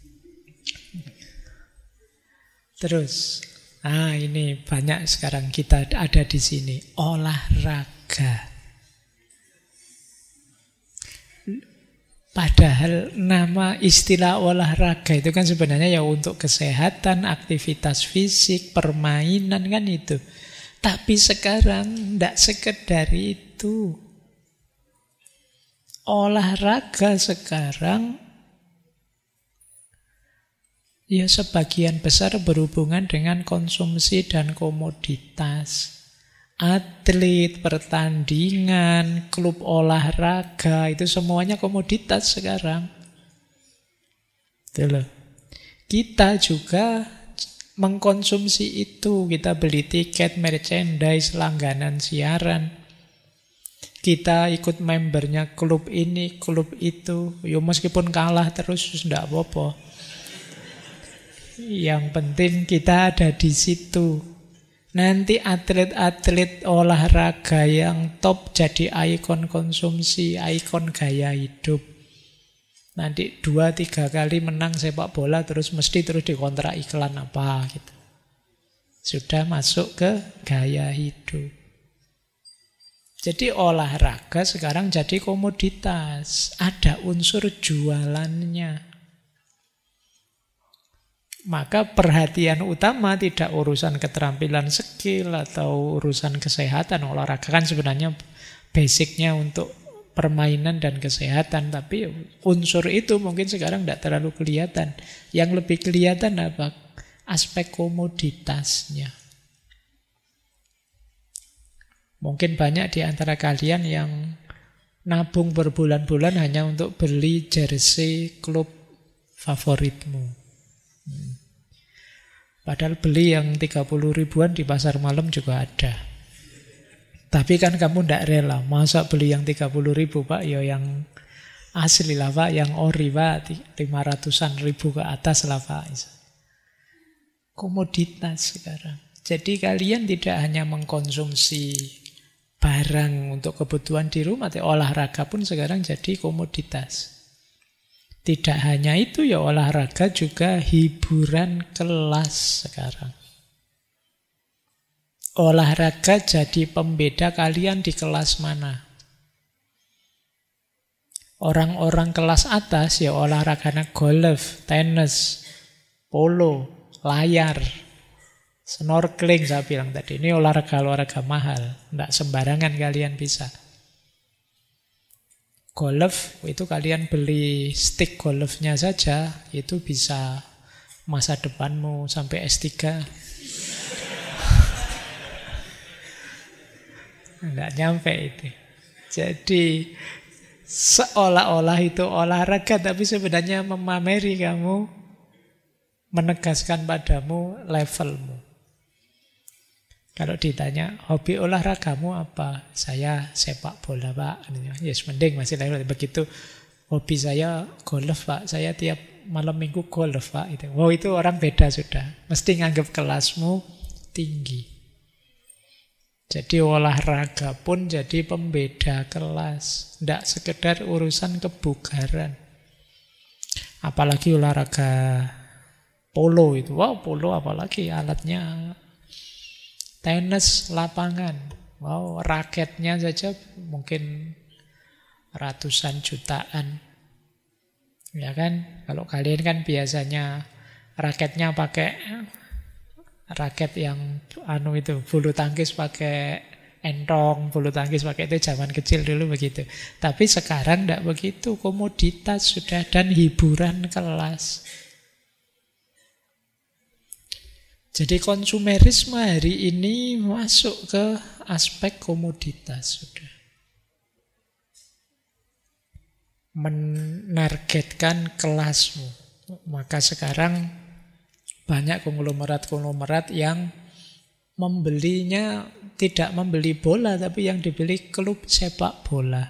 Terus, ini banyak sekarang kita ada di sini, olahraga. Padahal nama istilah olahraga itu kan sebenarnya ya untuk kesehatan, aktivitas fisik, permainan kan itu. Tapi sekarang tidak sekedar itu. Olahraga sekarang ya sebagian besar berhubungan dengan konsumsi dan komoditas. Atlet, pertandingan, klub olahraga, itu semuanya komoditas sekarang. Itu loh. Kita juga mengkonsumsi itu. Kita beli tiket, merchandise, langganan siaran. Kita ikut membernya klub ini, klub itu. Ya meskipun kalah terus, tidak apa-apa. Yang penting kita ada di situ. Nanti atlet-atlet olahraga yang top jadi ikon konsumsi, ikon gaya hidup. Nanti 2-3 kali menang sepak bola terus mesti terus dikontrak iklan apa gitu. Sudah masuk ke gaya hidup. Jadi olahraga sekarang jadi komoditas. Ada unsur jualannya. Maka perhatian utama tidak urusan keterampilan skill atau urusan kesehatan. Olahraga kan sebenarnya basicnya untuk permainan dan kesehatan. Tapi unsur itu mungkin sekarang tidak terlalu kelihatan. Yang lebih kelihatan apa? Aspek komoditasnya. Mungkin banyak di antara kalian yang nabung berbulan-bulan hanya untuk beli jersey klub favoritmu. Padahal beli yang 30 ribuan di pasar malam juga ada. Tapi kan kamu ndak rela. Masa beli yang 30.000 Pak? Ya yang asli lah Pak. Yang ori Pak. 500-an ribu ke atas lah Pak. Komoditas sekarang. Jadi kalian tidak hanya mengkonsumsi barang untuk kebutuhan di rumah. Olahraga pun sekarang jadi komoditas. Tidak hanya itu ya, olahraga juga hiburan kelas sekarang. Olahraga jadi pembeda kalian di kelas mana. Orang-orang kelas atas ya olahraganya golf, tenis, polo, layar, snorkeling saya bilang tadi. Ini olahraga-olahraga mahal. Tidak sembarangan kalian bisa. Golf itu kalian beli stick golfnya saja, itu bisa masa depanmu sampai S3. Tidak nyampe itu. Jadi seolah-olah itu olahraga, tapi sebenarnya memameri kamu, menegaskan padamu levelmu. Kalau ditanya, hobi olahragamu apa? Saya sepak bola Pak. Yes, mending masih level. Begitu, hobi saya golf Pak. Saya tiap malam minggu golf Pak. Itu orang beda sudah. Mesti nganggap kelasmu tinggi. Jadi olahraga pun jadi pembeda kelas. Tidak sekedar urusan kebugaran. Apalagi olahraga polo itu. Wow, polo apalagi alatnya. Tenis lapangan. Wow, raketnya saja mungkin ratusan jutaan. Ya kan? Kalau kalian kan biasanya raketnya pakai raket yang itu bulu tangkis pakai entong, bulu tangkis pakai itu zaman kecil dulu begitu. Tapi sekarang tidak begitu, komoditas sudah dan hiburan kelas. Jadi konsumerisme hari ini masuk ke aspek komoditas sudah. Menargetkan kelasmu. Maka sekarang banyak konglomerat-konglomerat yang membelinya tidak membeli bola, tapi yang dibeli klub sepak bola.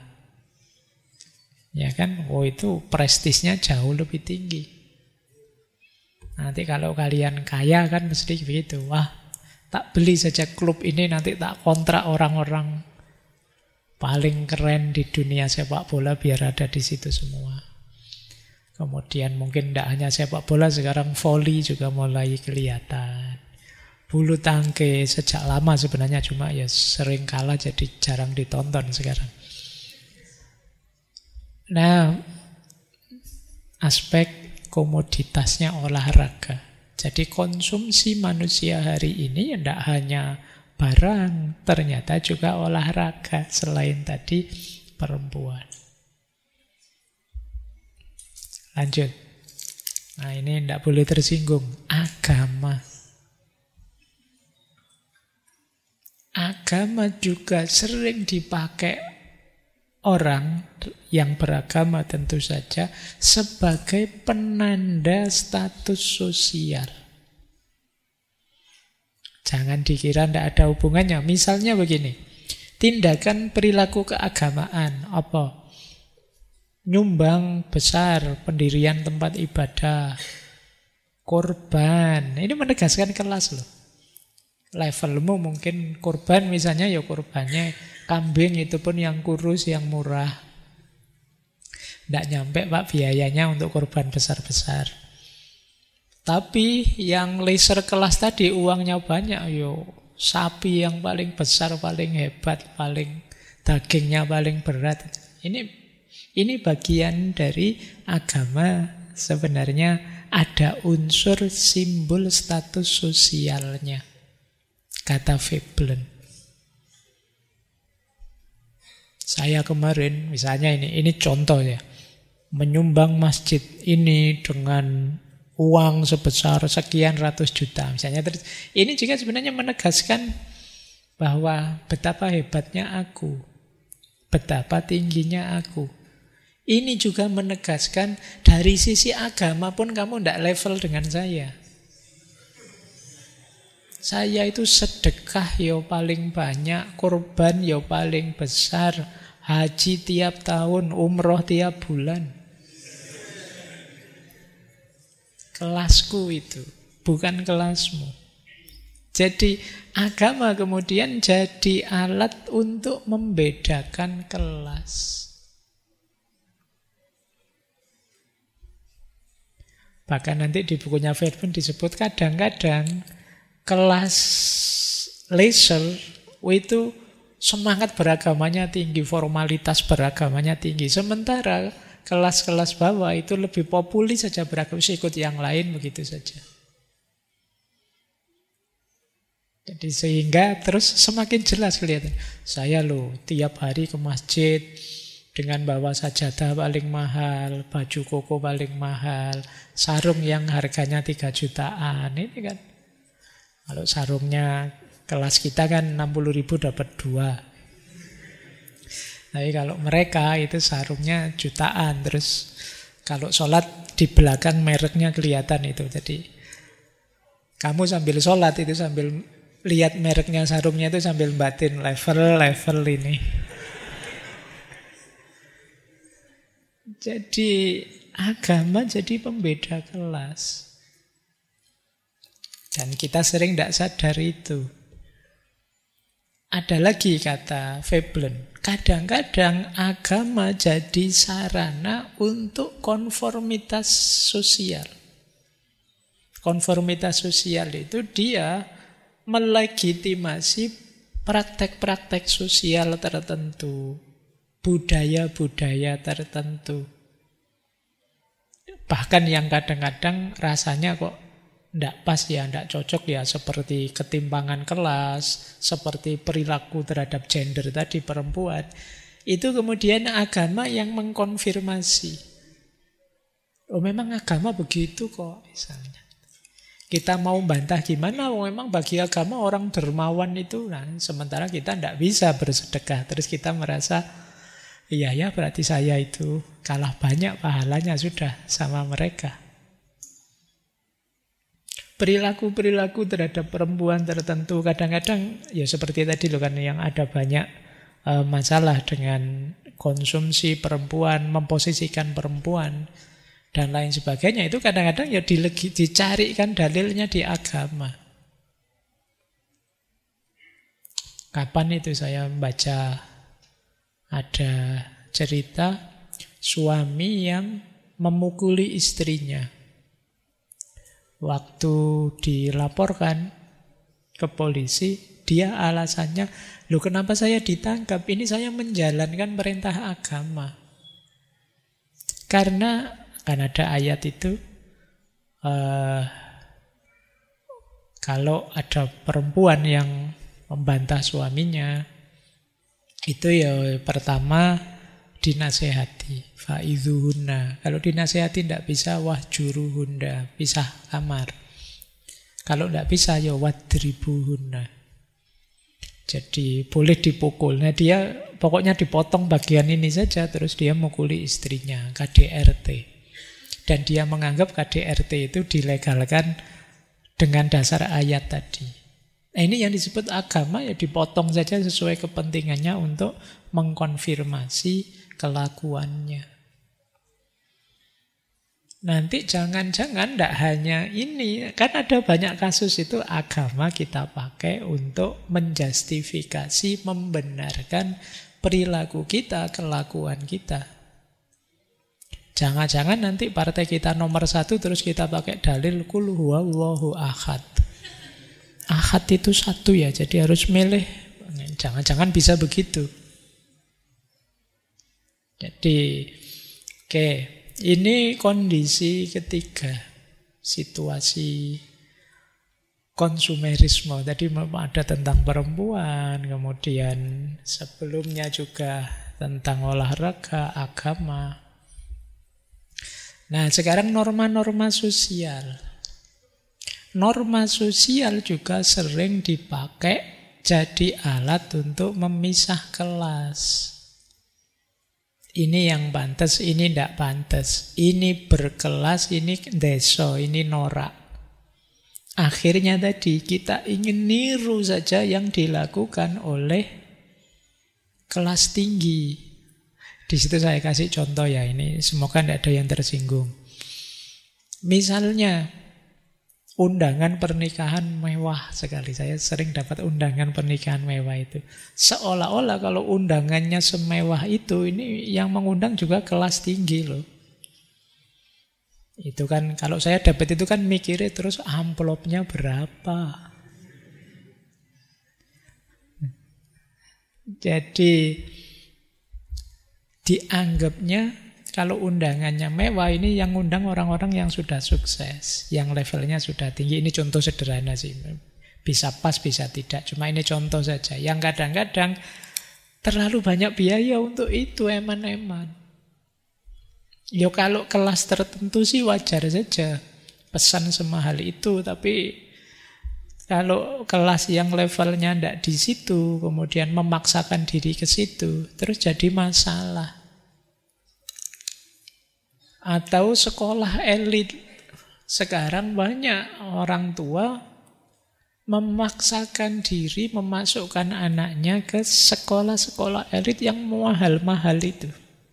Ya kan? Oh, itu prestisnya jauh lebih tinggi. Nanti kalau kalian kaya kan mesti begitu. Wah, tak beli saja klub ini, nanti tak kontrak orang-orang paling keren di dunia sepak bola biar ada di situ semua. Kemudian mungkin tidak hanya sepak bola, sekarang voli juga mulai kelihatan. Bulu tangkis sejak lama sebenarnya, cuma ya sering kalah jadi jarang ditonton sekarang. Nah, aspek komoditasnya olahraga. Jadi konsumsi manusia hari ini tidak hanya barang, ternyata juga olahraga. Selain tadi perempuan. Lanjut. Nah, ini tidak boleh tersinggung. Agama. Agama juga sering dipakai orang yang beragama tentu saja sebagai penanda status sosial. Jangan dikira tidak ada hubungannya. Misalnya begini, tindakan perilaku keagamaan, apa? Nyumbang besar, pendirian tempat ibadah, korban. Ini menegaskan kelas loh. Levelmu mungkin korban misalnya ya korbannya kambing, itu pun yang kurus, yang murah. Tidak nyampe Pak biayanya untuk korban besar-besar. Tapi yang leisure kelas tadi uangnya banyak. Yo, sapi yang paling besar, paling hebat, paling dagingnya paling berat. Ini bagian dari agama. Sebenarnya ada unsur simbol status sosialnya. Kata Veblen. Saya kemarin, misalnya ini contoh ya, menyumbang masjid ini dengan uang sebesar sekian ratus juta, misalnya. Ini juga sebenarnya menegaskan bahwa betapa hebatnya aku, betapa tingginya aku. Ini juga menegaskan dari sisi agama pun kamu tidak level dengan saya. Saya itu sedekah yo paling banyak, kurban yo paling besar, haji tiap tahun, umroh tiap bulan. Kelasku itu, bukan kelasmu. Jadi agama kemudian jadi alat untuk membedakan kelas. Bahkan nanti di bukunya Fairbairn disebut kadang-kadang kelas leisure itu semangat beragamanya tinggi, formalitas beragamanya tinggi. Sementara kelas-kelas bawah itu lebih populis saja beragam, ikut yang lain begitu saja. Jadi sehingga terus semakin jelas kelihatan. Saya loh tiap hari ke masjid dengan bawa sajadah paling mahal, baju koko paling mahal, sarung yang harganya 3 jutaan. Ini kan, kalau sarungnya kelas kita kan 60.000 dapat 2. Tapi kalau mereka itu sarungnya jutaan. Terus kalau sholat di belakang mereknya kelihatan itu. Jadi kamu sambil sholat itu sambil lihat mereknya sarungnya itu sambil batin level ini. Jadi agama jadi pembeda kelas. Dan kita sering tidak sadar itu. Ada lagi kata Veblen, kadang-kadang agama jadi sarana untuk konformitas sosial. Konformitas sosial itu dia melegitimasi praktek-praktek sosial tertentu, budaya-budaya tertentu. Bahkan yang kadang-kadang rasanya kok tidak pas ya, tidak cocok ya, seperti ketimpangan kelas, seperti perilaku terhadap gender tadi, perempuan. Itu kemudian agama yang mengkonfirmasi. Oh memang agama begitu kok misalnya. Kita mau bantah gimana? Oh memang bagi agama orang dermawan itu. Nah, sementara kita tidak bisa bersedekah. Terus kita merasa, iya ya berarti saya itu kalah banyak pahalanya sudah sama mereka. Perilaku-perilaku terhadap perempuan tertentu kadang-kadang ya seperti tadi loh kan, yang ada banyak masalah dengan konsumsi perempuan, memposisikan perempuan dan lain sebagainya. Itu kadang-kadang ya dicarikan dalilnya di agama. Kapan itu saya membaca ada cerita suami yang memukuli istrinya. Waktu dilaporkan ke polisi, dia alasannya, loh kenapa saya ditangkap? Ini saya menjalankan perintah agama. Karena kan ada ayat itu, kalau ada perempuan yang membantah suaminya, itu ya pertama dinasehati, fa'idhuhunna. Kalau dinasehati tidak bisa, wahjuruhunna, pisah kamar. Kalau tidak bisa, ya wadribuhunna. Jadi boleh dipukul. Nah dia pokoknya dipotong bagian ini saja, terus dia mukuli istrinya, KDRT. Dan dia menganggap KDRT itu dilegalkan dengan dasar ayat tadi. Nah ini yang disebut agama, ya dipotong saja sesuai kepentingannya untuk mengkonfirmasi kelakuannya. Nanti jangan-jangan tidak hanya ini, kan ada banyak kasus itu agama kita pakai untuk menjustifikasi, membenarkan perilaku kita, kelakuan kita. Jangan-jangan nanti partai kita nomor 1 terus kita pakai dalil kul huwallahu ahad. Ahad itu 1 ya, jadi harus milih. Jangan-jangan bisa begitu. Jadi, oke, ini kondisi ketiga, situasi konsumerisme. Tadi ada tentang perempuan, kemudian sebelumnya juga tentang olahraga, agama. Nah, sekarang norma-norma sosial. Norma sosial juga sering dipakai jadi alat untuk memisah kelas. Ini yang pantas, ini tidak pantas. Ini berkelas, ini deso, ini norak. Akhirnya tadi kita ingin niru saja yang dilakukan oleh kelas tinggi. Di situ saya kasih contoh ya, ini semoga tidak ada yang tersinggung. Misalnya undangan pernikahan mewah sekali. Saya sering dapat undangan pernikahan mewah itu. Seolah-olah kalau undangannya semewah itu, ini yang mengundang juga kelas tinggi loh. Itu kan, kalau saya dapat itu kan mikirnya terus amplopnya berapa. Jadi dianggapnya kalau undangannya mewah ini yang undang orang-orang yang sudah sukses, yang levelnya sudah tinggi. Ini contoh sederhana sih. Bisa pas, bisa tidak. Cuma ini contoh saja. Yang kadang-kadang terlalu banyak biaya untuk itu, eman-eman. Ya kalau kelas tertentu sih wajar saja pesan semahal itu, tapi kalau kelas yang levelnya tidak di situ, kemudian memaksakan diri ke situ, terus jadi masalah. Atau sekolah elit. Sekarang banyak orang tua memaksakan diri memasukkan anaknya ke sekolah-sekolah elit yang mahal-mahal itu.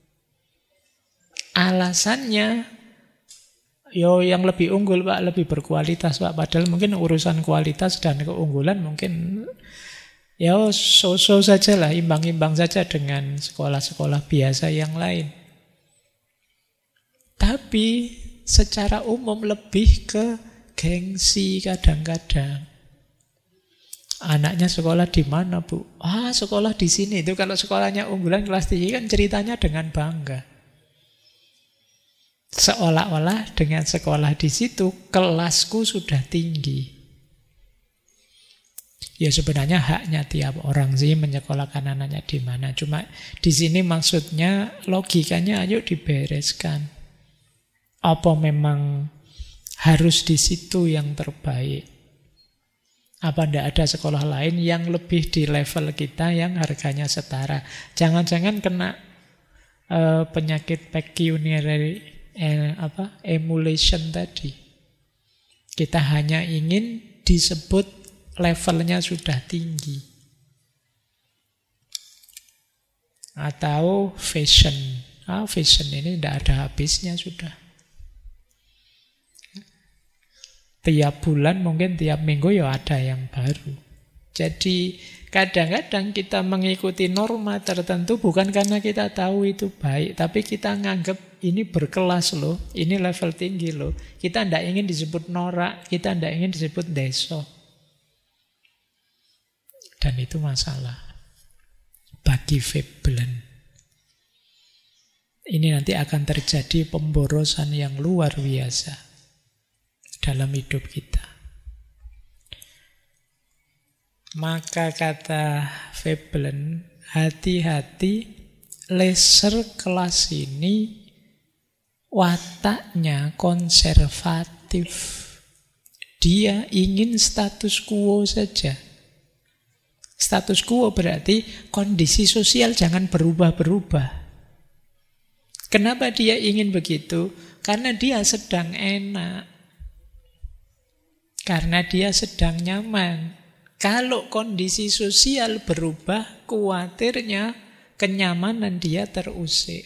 Alasannya, yang lebih unggul Pak, lebih berkualitas Pak. Padahal mungkin urusan kualitas dan keunggulan mungkin so-so saja lah, imbang-imbang saja dengan sekolah-sekolah biasa yang lain. Tapi secara umum lebih ke gengsi kadang-kadang. Anaknya sekolah di mana Bu? Sekolah di sini. Itu kalau sekolahnya unggulan kelas tinggi kan ceritanya dengan bangga. Seolah-olah dengan sekolah di situ kelasku sudah tinggi. Ya sebenarnya haknya tiap orang sih menyekolahkan anaknya di mana. Cuma di sini maksudnya logikanya ayo dibereskan. Apa memang harus di situ yang terbaik? Apa tidak ada sekolah lain yang lebih di level kita yang harganya setara? Jangan-jangan kena penyakit pecuniary emulation tadi. Kita hanya ingin disebut levelnya sudah tinggi. Atau fashion. Fashion ini tidak ada habisnya sudah. Tiap bulan mungkin tiap minggu ada yang baru. Jadi kadang-kadang kita mengikuti norma tertentu bukan karena kita tahu itu baik, tapi kita nganggap ini berkelas loh, ini level tinggi loh. Kita tidak ingin disebut norak, kita tidak ingin disebut deso. Dan itu masalah bagi Veblen. Ini nanti akan terjadi pemborosan yang luar biasa dalam hidup kita. Maka kata Veblen, hati-hati, leser kelas ini wataknya konservatif. Dia ingin status quo saja. Status quo berarti kondisi sosial jangan berubah-berubah. Kenapa dia ingin begitu? Karena dia sedang enak. Karena dia sedang nyaman. Kalau kondisi sosial berubah, khawatirnya kenyamanan dia terusik.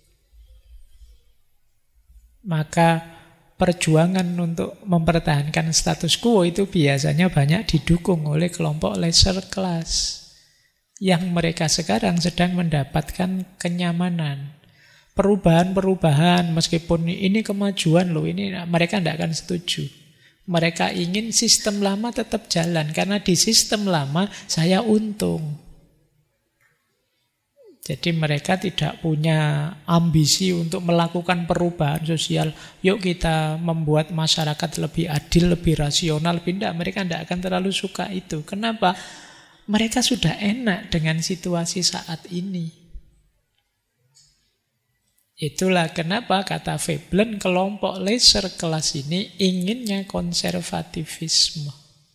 Maka perjuangan untuk mempertahankan status quo itu biasanya banyak didukung oleh kelompok leisure class. Yang mereka sekarang sedang mendapatkan kenyamanan. Perubahan-perubahan, meskipun ini kemajuan loh, ini mereka tidak akan setuju. Mereka ingin sistem lama tetap jalan, karena di sistem lama saya untung. Jadi mereka tidak punya ambisi untuk melakukan perubahan sosial. Yuk kita membuat masyarakat lebih adil, lebih rasional. Tidak, mereka tidak akan terlalu suka itu. Kenapa? Mereka sudah enak dengan situasi saat ini. Itulah kenapa kata Veblen kelompok leisure kelas ini inginnya konservativisme.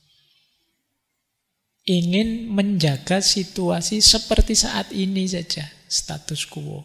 Ingin menjaga situasi seperti saat ini saja, status quo.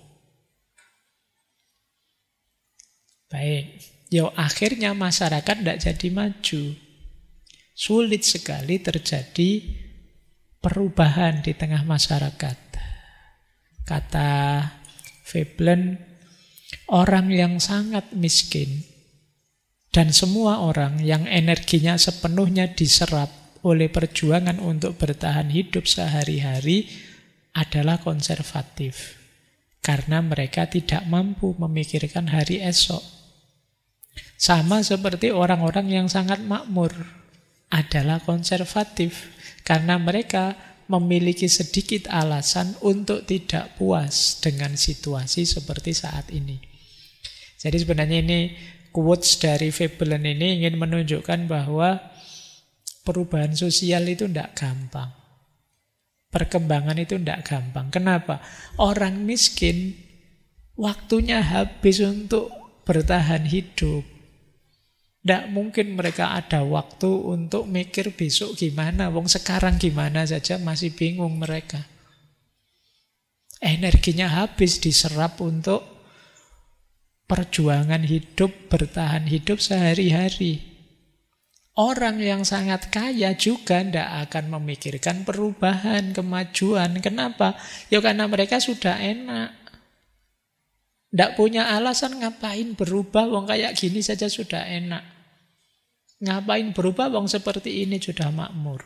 Baik, akhirnya masyarakat tidak jadi maju. Sulit sekali terjadi perubahan di tengah masyarakat. Kata Veblen, orang yang sangat miskin dan semua orang yang energinya sepenuhnya diserap oleh perjuangan untuk bertahan hidup sehari-hari adalah konservatif. Karena mereka tidak mampu memikirkan hari esok. Sama seperti orang-orang yang sangat makmur adalah konservatif. Karena mereka memiliki sedikit alasan untuk tidak puas dengan situasi seperti saat ini. Jadi sebenarnya ini quotes dari Veblen ini ingin menunjukkan bahwa perubahan sosial itu tidak gampang. Perkembangan itu tidak gampang. Kenapa? Orang miskin waktunya habis untuk bertahan hidup. Tidak mungkin mereka ada waktu untuk mikir besok gimana. Wong sekarang gimana saja masih bingung mereka. Energinya habis diserap untuk perjuangan hidup, bertahan hidup sehari-hari. Orang yang sangat kaya juga tidak akan memikirkan perubahan, kemajuan. Kenapa? Ya karena mereka sudah enak. Tidak punya alasan ngapain berubah, wong kayak gini saja sudah enak. Ngapain berubah, wong seperti ini sudah makmur.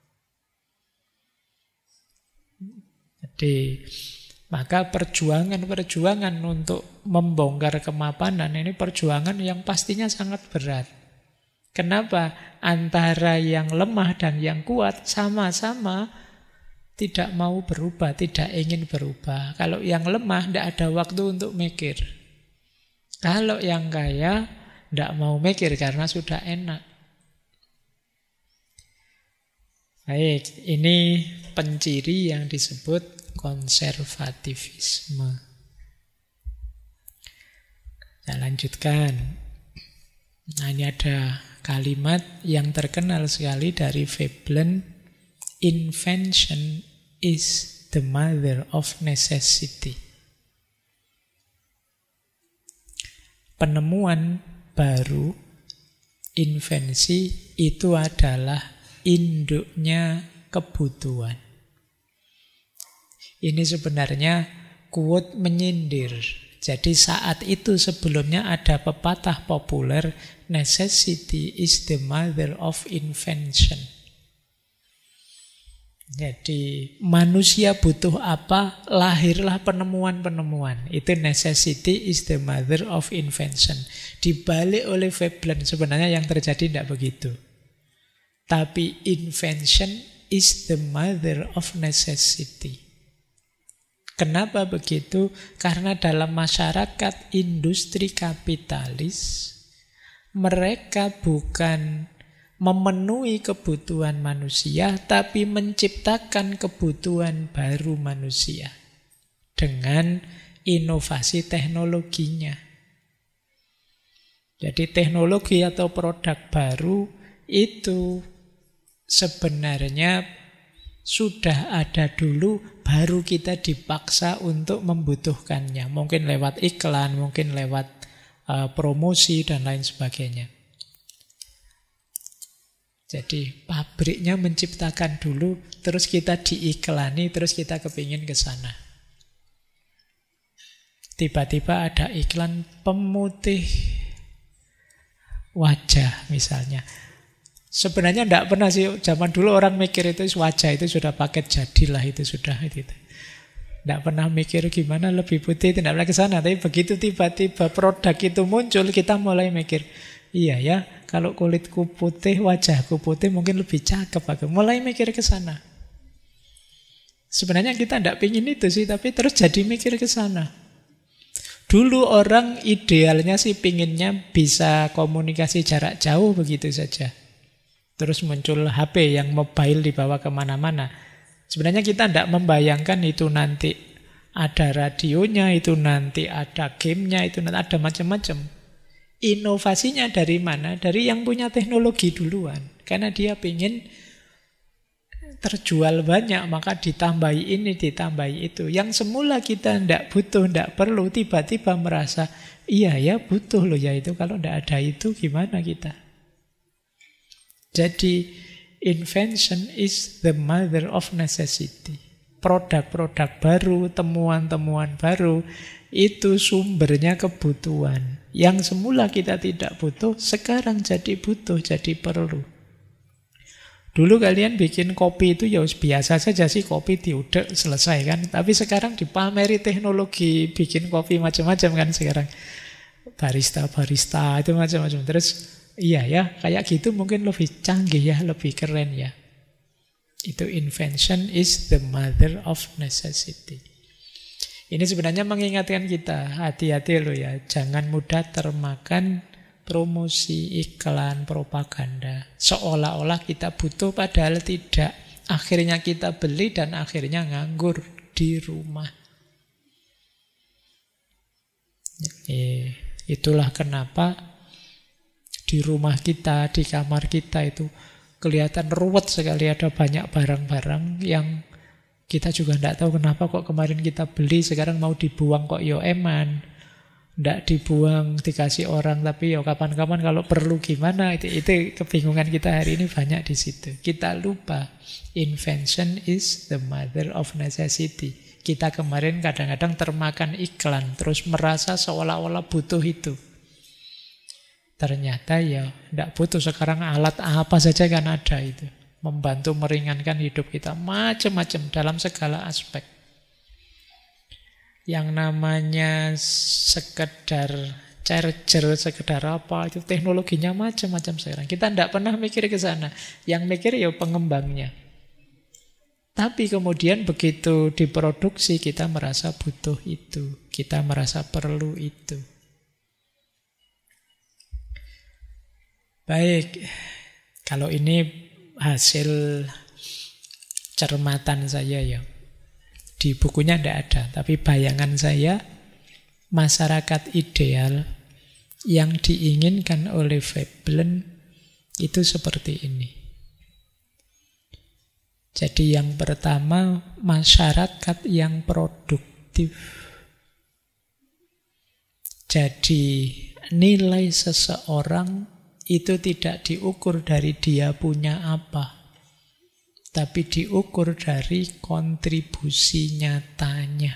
Jadi, maka perjuangan-perjuangan untuk membongkar kemapanan ini perjuangan yang pastinya sangat berat. Kenapa? Antara yang lemah dan yang kuat sama-sama tidak mau berubah, tidak ingin berubah. Kalau yang lemah tidak ada waktu untuk mikir. Kalau yang kaya tidak mau mikir karena sudah enak. Baik, ini penciri yang disebut konservativisme. Saya lanjutkan. Nah, ini ada kalimat yang terkenal sekali dari Veblen, invention is the mother of necessity. Penemuan baru, invensi itu adalah induknya kebutuhan. Ini sebenarnya quote menyindir. Jadi saat itu sebelumnya ada pepatah populer, necessity is the mother of invention. Jadi manusia butuh apa, lahirlah penemuan-penemuan. Itu necessity is the mother of invention. Dibalik oleh Veblen, sebenarnya yang terjadi tidak begitu. Tapi invention is the mother of necessity. Kenapa begitu? Karena dalam masyarakat industri kapitalis, mereka bukan memenuhi kebutuhan manusia, tapi menciptakan kebutuhan baru manusia dengan inovasi teknologinya. Jadi teknologi atau produk baru itu sebenarnya sudah ada dulu, baru kita dipaksa untuk membutuhkannya. Mungkin lewat iklan, mungkin lewat promosi dan lain sebagainya. Jadi pabriknya menciptakan dulu, terus kita diiklani, terus kita kepingin ke sana. Tiba-tiba ada iklan pemutih wajah misalnya. Sebenarnya tidak pernah sih, zaman dulu orang mikir itu wajah itu sudah paket jadilah, itu sudah itu. Tidak pernah mikir gimana lebih putih, tidak pernah ke sana. Tapi begitu tiba-tiba produk itu muncul, kita mulai mikir, iya ya, kalau kulitku putih, wajahku putih, mungkin lebih cakep aku. Mulai mikir ke sana. Sebenarnya kita tidak pingin itu sih, tapi terus jadi mikir ke sana. Dulu orang idealnya sih pinginnya bisa komunikasi jarak jauh begitu saja. Terus muncul HP yang mobile dibawa kemana-mana. Sebenarnya kita tidak membayangkan itu nanti ada radionya, itu nanti ada gamenya, itu nanti ada macam-macam. Inovasinya dari mana? Dari yang punya teknologi duluan. Karena dia ingin terjual banyak, maka ditambahi ini, ditambahi itu. Yang semula kita tidak butuh, tidak perlu, tiba-tiba merasa, iya ya butuh loh ya itu. Kalau tidak ada itu gimana kita? Jadi invention is the mother of necessity. Produk-produk baru, temuan-temuan baru, itu sumbernya kebutuhan. Yang semula kita tidak butuh, sekarang jadi butuh, jadi perlu. Dulu kalian bikin kopi itu ya biasa saja sih, kopi diudek selesai kan. Tapi sekarang dipameri teknologi, bikin kopi macam-macam kan sekarang. Barista-barista itu macam-macam. Terus iya ya, kayak gitu mungkin lebih canggih ya, lebih keren ya. Itu invention is the mother of necessity. Ini sebenarnya mengingatkan kita, hati-hati loh ya, jangan mudah termakan promosi, iklan, propaganda. Seolah-olah kita butuh padahal tidak. Akhirnya kita beli dan akhirnya nganggur di rumah. Itulah kenapa di rumah kita, di kamar kita itu kelihatan ruwet sekali, ada banyak barang-barang yang kita juga tidak tahu kenapa kok kemarin kita beli, sekarang mau dibuang kok yo eman. Tidak dibuang, dikasih orang, tapi ya kapan-kapan kalau perlu gimana. Itu kebingungan kita hari ini banyak di situ. Kita lupa, invention is the mother of necessity. Kita kemarin kadang-kadang termakan iklan, terus merasa seolah-olah butuh itu. Ternyata ya tidak butuh, sekarang alat apa saja kan ada itu. Membantu meringankan hidup kita macam-macam dalam segala aspek. Yang namanya sekedar charger, sekedar apa, itu teknologinya macam-macam sekarang. Kita tidak pernah mikir ke sana. Yang mikir ya pengembangnya. Tapi kemudian begitu diproduksi kita merasa butuh itu. Kita merasa perlu itu. Baik, kalau ini hasil cermatan saya ya. Di bukunya tidak ada, tapi bayangan saya masyarakat ideal yang diinginkan oleh Veblen itu seperti ini. Jadi yang pertama, masyarakat yang produktif. Jadi nilai seseorang itu tidak diukur dari dia punya apa, tapi diukur dari kontribusi nyatanya.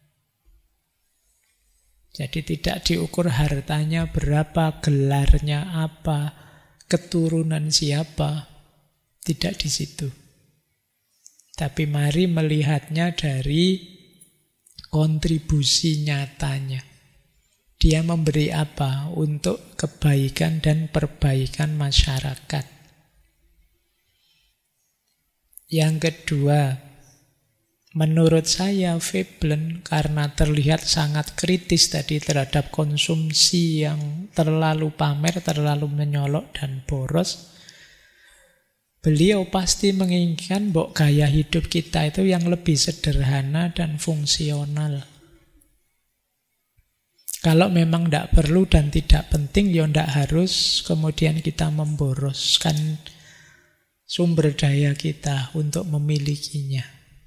Jadi tidak diukur hartanya berapa, gelarnya apa, keturunan siapa, tidak di situ. Tapi mari melihatnya dari kontribusi nyatanya. Dia memberi apa untuk kebaikan dan perbaikan masyarakat. Yang kedua, menurut saya Veblen karena terlihat sangat kritis tadi terhadap konsumsi yang terlalu pamer, terlalu menyolok dan boros, beliau pasti menginginkan gaya hidup kita itu yang lebih sederhana dan fungsional. Kalau memang tidak perlu dan tidak penting, ya tidak harus kemudian kita memboroskan sumber daya kita untuk memilikinya.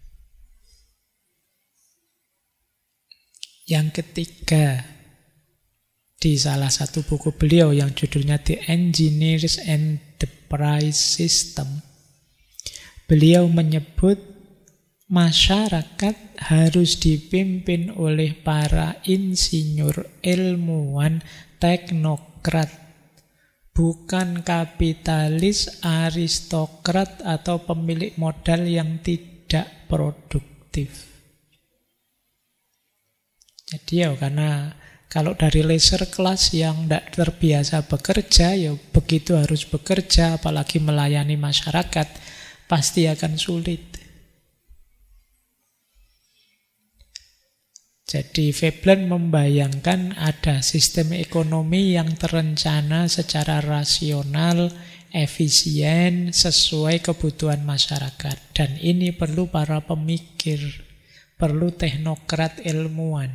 Yang ketiga, di salah satu buku beliau yang judulnya The Engineers and the Price System, beliau menyebut masyarakat harus dipimpin oleh para insinyur, ilmuwan, teknokrat, bukan kapitalis, aristokrat, atau pemilik modal yang tidak produktif. Jadi ya karena kalau dari leisure class yang tidak terbiasa bekerja, ya begitu harus bekerja, apalagi melayani masyarakat, pasti akan sulit. Jadi Veblen membayangkan ada sistem ekonomi yang terencana secara rasional, efisien, sesuai kebutuhan masyarakat. Dan ini perlu para pemikir, perlu teknokrat ilmuwan,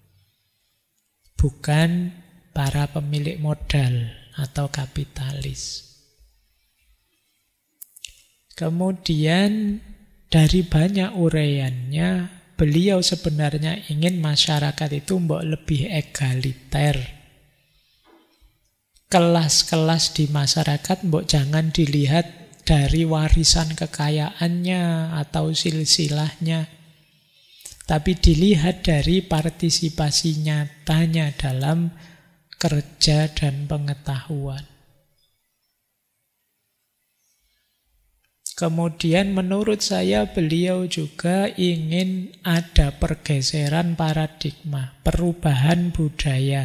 bukan para pemilik modal atau kapitalis. Kemudian dari banyak uraiannya, beliau sebenarnya ingin masyarakat itu lebih egaliter. kelas-kelas di masyarakat, mbok jangan dilihat dari warisan kekayaannya atau silsilahnya, tapi dilihat dari partisipasi nyatanya dalam kerja dan pengetahuan. Kemudian menurut saya beliau juga ingin ada pergeseran paradigma, perubahan budaya.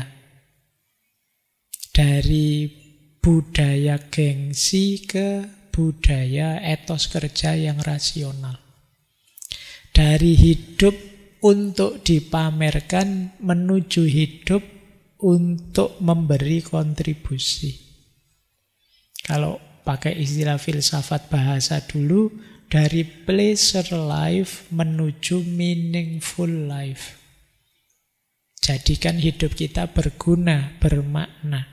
Dari budaya gengsi ke budaya etos kerja yang rasional. Dari hidup untuk dipamerkan menuju hidup untuk memberi kontribusi. Kalau pakai istilah filsafat bahasa dulu, dari pleasure life menuju meaningful life. Jadikan hidup kita berguna, bermakna.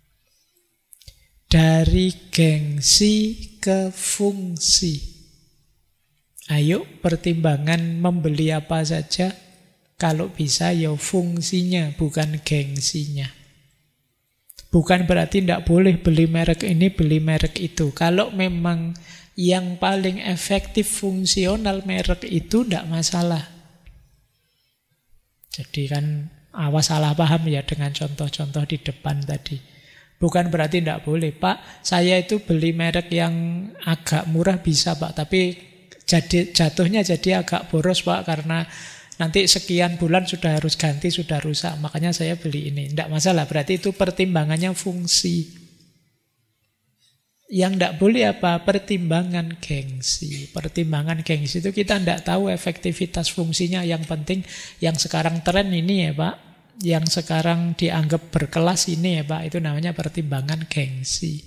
Dari gengsi ke fungsi. Ayo pertimbangan membeli apa saja, kalau bisa ya fungsinya, bukan gengsinya. Bukan berarti tidak boleh beli merek ini, beli merek itu. Kalau memang yang paling efektif fungsional merek itu, tidak masalah. Jadi kan awas salah paham ya dengan contoh-contoh di depan tadi. Bukan berarti tidak boleh, Pak, saya itu beli merek yang agak murah bisa, Pak, tapi jatuhnya jadi agak boros, Pak, karena nanti sekian bulan sudah harus ganti, sudah rusak. Makanya saya beli ini. Tidak masalah, berarti itu pertimbangannya fungsi. Yang tidak boleh apa? Pertimbangan gengsi. Pertimbangan gengsi itu kita tidak tahu efektivitas fungsinya. Yang penting yang sekarang tren ini ya Pak, yang sekarang dianggap berkelas ini ya Pak, itu namanya pertimbangan gengsi.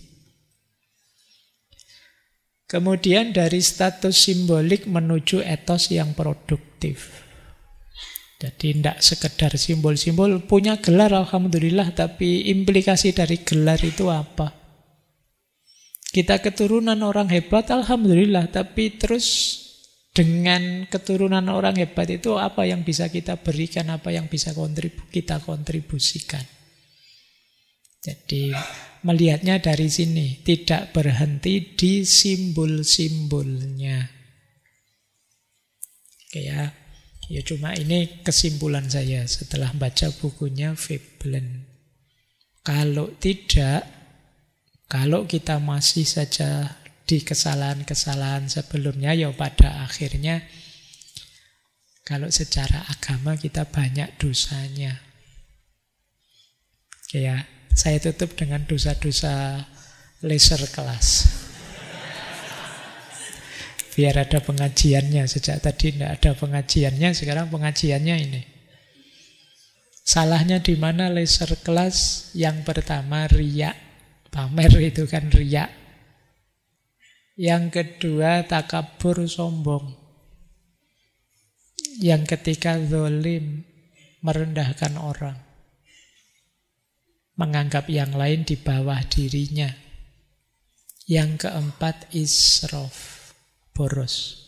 Kemudian dari status simbolik menuju etos yang produktif. Jadi tidak sekedar simbol-simbol, punya gelar alhamdulillah, tapi implikasi dari gelar itu apa? Kita keturunan orang hebat alhamdulillah, tapi terus dengan keturunan orang hebat itu apa yang bisa kita berikan, apa yang bisa kita kontribusikan. Jadi melihatnya dari sini, tidak berhenti di simbol-simbolnya. Oke ya. Ya cuma ini kesimpulan saya setelah baca bukunya Veblen. Kalau tidak, kalau kita masih saja di kesalahan-kesalahan sebelumnya, ya pada akhirnya kalau secara agama kita banyak dosanya. Oke ya, saya tutup dengan dosa-dosa lesser class. Biar ada pengajiannya. Sejak tadi tidak ada pengajiannya, sekarang pengajiannya ini. Salahnya di mana lesser class? Yang pertama riya. Pamer itu kan riya. Yang kedua takabur, sombong. Yang ketiga zalim, merendahkan orang. Menganggap yang lain di bawah dirinya. Yang keempat israf, boros.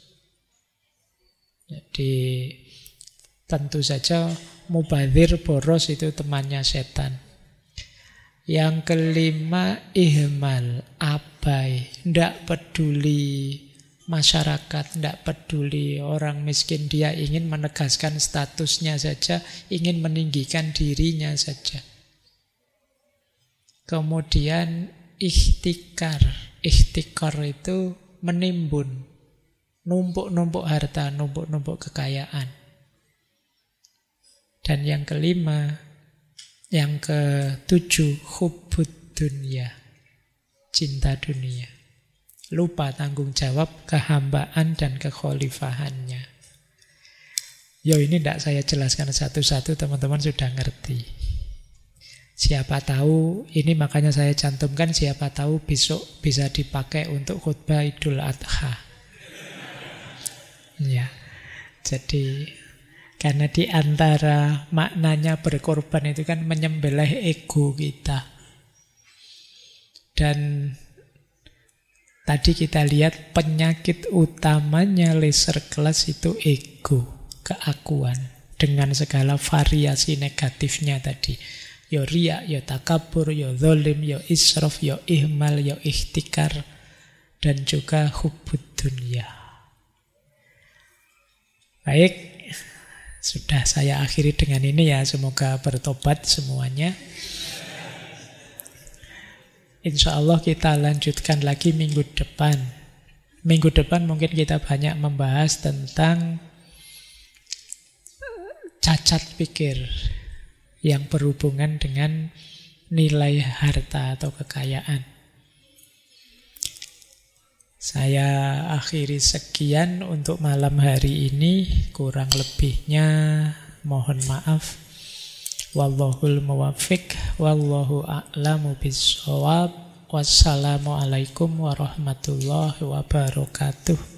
Jadi tentu saja mubadzir, boros itu temannya setan. Yang kelima ihmal, abai, tidak peduli masyarakat, tidak peduli orang miskin, dia ingin menegaskan statusnya saja, ingin meninggikan dirinya saja. Kemudian ihtikar, ihtikar itu menimbun, numpuk-numpuk harta, numpuk-numpuk kekayaan. Dan yang kelima, yang ketujuh, hubbud dunya, cinta dunia. Lupa tanggung jawab, kehambaan dan kekhalifahannya. Yo ini tidak saya jelaskan satu-satu, teman-teman sudah ngerti. Siapa tahu, ini makanya saya cantumkan, siapa tahu besok bisa dipakai untuk khutbah Idul Adha. Ya, jadi karena di antara maknanya berkorban itu kan menyembelih ego kita. Dan tadi kita lihat penyakit utamanya lesser class itu ego, keakuan. Dengan segala variasi negatifnya tadi. Ya riya, ya takabur, ya zalim, ya israf, ya ihmal, ya ihtikar, dan juga hubbud dunya. Baik, sudah saya akhiri dengan ini ya. Semoga bertobat semuanya. Insya Allah kita lanjutkan lagi minggu depan. Minggu depan mungkin kita banyak membahas tentang cacat pikir yang berhubungan dengan nilai harta atau kekayaan. Saya akhiri sekian untuk malam hari ini. Kurang lebihnya mohon maaf. Wallahul muwaffiq, wallahu a'lamu bissawab. Wassalamualaikum warahmatullahi wabarakatuh.